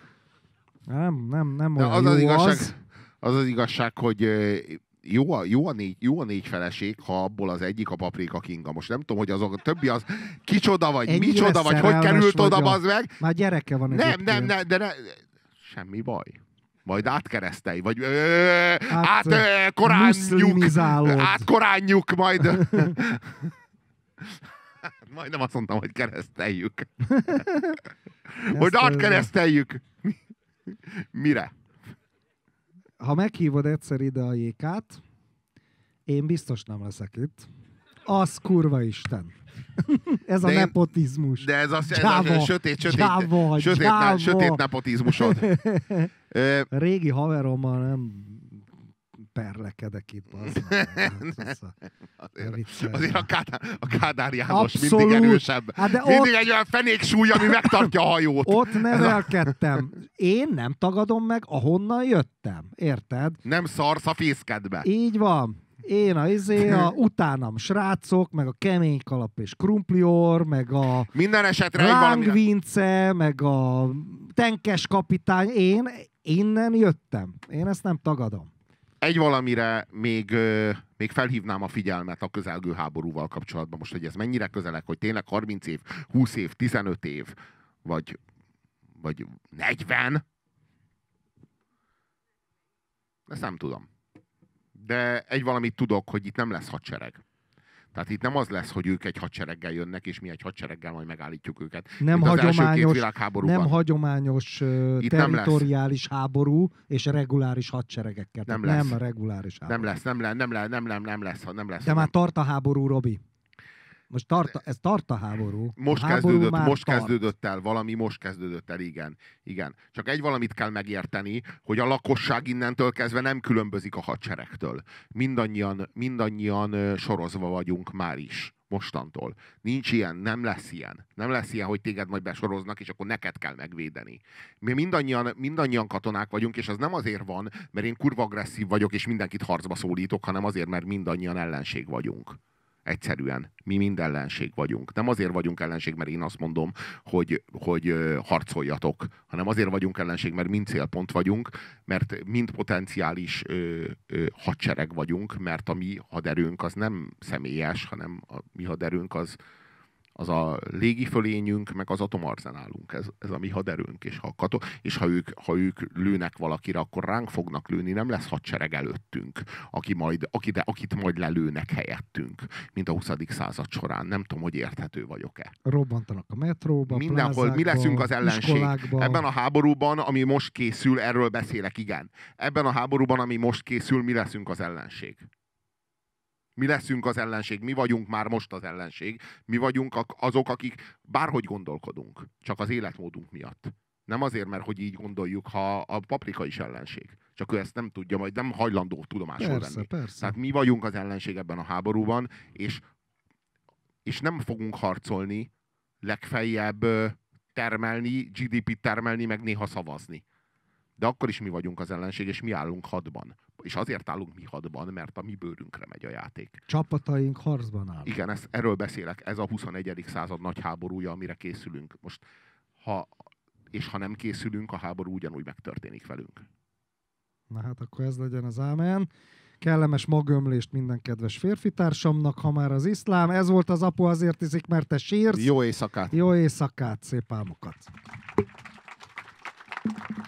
Speaker 2: Nem olyan
Speaker 1: az
Speaker 2: jó
Speaker 1: az igazság, hogy jó a 4 feleség, ha abból az egyik a Paprika Kinga. Most nem tudom, hogy azok a többi az kicsoda vagy,
Speaker 2: ennyire
Speaker 1: micsoda vagy, hogy került oda, bazd meg.
Speaker 2: Már gyereke van
Speaker 1: Nem, de semmi baj. Majd átkeresztelj, vagy átkoránjuk, majd... Majdnem azt mondtam, hogy kereszteljük. Hogy átkereszteljük. Mire?
Speaker 2: Ha meghívod egyszer ide a Jékát, én biztos nem leszek itt. Az kurva Isten. Ez a nepotizmus.
Speaker 1: De ez a sötét nepotizmusod.
Speaker 2: Régi haverommal nem perlekedek itt.
Speaker 1: Azért a Kádár János mindig erősebb. Hát mindig egy olyan fenéksúly, ami megtartja a hajót.
Speaker 2: Ott nevelkedtem. Én nem tagadom meg, ahonnan jöttem. Érted?
Speaker 1: Nem szarsz a fészkedbe.
Speaker 2: Így van. Én utánam srácok, meg a kemény kalap és krumplior, meg a
Speaker 1: minden esetre
Speaker 2: Lángvince, meg a tenkes kapitány. Én innen jöttem. Én ezt nem tagadom.
Speaker 1: Egy valamire még felhívnám a figyelmet a közelgő háborúval kapcsolatban. Most, hogy ez mennyire közelek, hogy tényleg 30 év, 20 év, 15 év, vagy 40? Ezt nem tudom. De egy valamit tudok, hogy itt nem lesz hadsereg. Tehát itt nem az lesz, hogy ők egy hadsereggel jönnek, és mi egy hadsereggel majd megállítjuk őket.
Speaker 2: Nem hagyományos territoriális háború és reguláris hadseregekkel.
Speaker 1: Nem lesz.
Speaker 2: Nem reguláris háború.
Speaker 1: Nem lesz.
Speaker 2: De már tart a háború, Robi. Ez tart a háború.
Speaker 1: Most kezdődött el, igen. Csak egy valamit kell megérteni, hogy a lakosság innentől kezdve nem különbözik a hadseregtől. Mindannyian sorozva vagyunk már is. Mostantól. Nincs ilyen, nem lesz ilyen. Nem lesz ilyen, hogy téged majd besoroznak, és akkor neked kell megvédeni. Mi mindannyian katonák vagyunk, és az nem azért van, mert én kurva agresszív vagyok, és mindenkit harcba szólítok, hanem azért, mert mindannyian ellenség vagyunk. Egyszerűen. Mi mind ellenség vagyunk. Nem azért vagyunk ellenség, mert én azt mondom, hogy harcoljatok, hanem azért vagyunk ellenség, mert mind célpont vagyunk, mert mind potenciális hadsereg vagyunk, mert a mi haderőnk az nem személyes, hanem a mi haderőnk az a légifölényünk, meg az atomarzenálunk. Ez a mi haderőnk. És ha ők lőnek valakire, akkor ránk fognak lőni, nem lesz hadsereg előttünk, akit majd lelőnek helyettünk, mint a 20. század során. Nem tudom, hogy érthető vagyok-e.
Speaker 2: Robbantanak a metróba,
Speaker 1: mindenhol. Mi leszünk az ellenség.
Speaker 2: Iskolákba.
Speaker 1: Ebben a háborúban, ami most készül, erről beszélek, igen. Ebben a háborúban, ami most készül, mi leszünk az ellenség. Mi leszünk az ellenség, mi vagyunk már most az ellenség, mi vagyunk azok, akik bárhogy gondolkodunk, csak az életmódunk miatt. Nem azért, mert hogy így gondoljuk, ha a Paprika is ellenség. Csak ő ezt nem tudja, majd nem hajlandó tudomásul venni.
Speaker 2: Persze.
Speaker 1: Tehát mi vagyunk az ellenség ebben a háborúban, és nem fogunk harcolni, legfeljebb termelni, GDP-t termelni, meg néha szavazni. De akkor is mi vagyunk az ellenség, és mi állunk hadban. És azért állunk mi hadban, mert a mi bőrünkre megy a játék.
Speaker 2: Csapataink harcban áll.
Speaker 1: Igen, erről beszélek. Ez a 21. század nagy háborúja, amire készülünk. Most, ha nem készülünk, a háború ugyanúgy megtörténik velünk.
Speaker 2: Na hát akkor ez legyen az ámen. Kellemes magömlést minden kedves férfitársamnak, ha már az iszlám. Ez volt az Apu azért iszik, mert te sírsz.
Speaker 1: Jó éjszakát!
Speaker 2: Jó éjszakát, szép álmokat!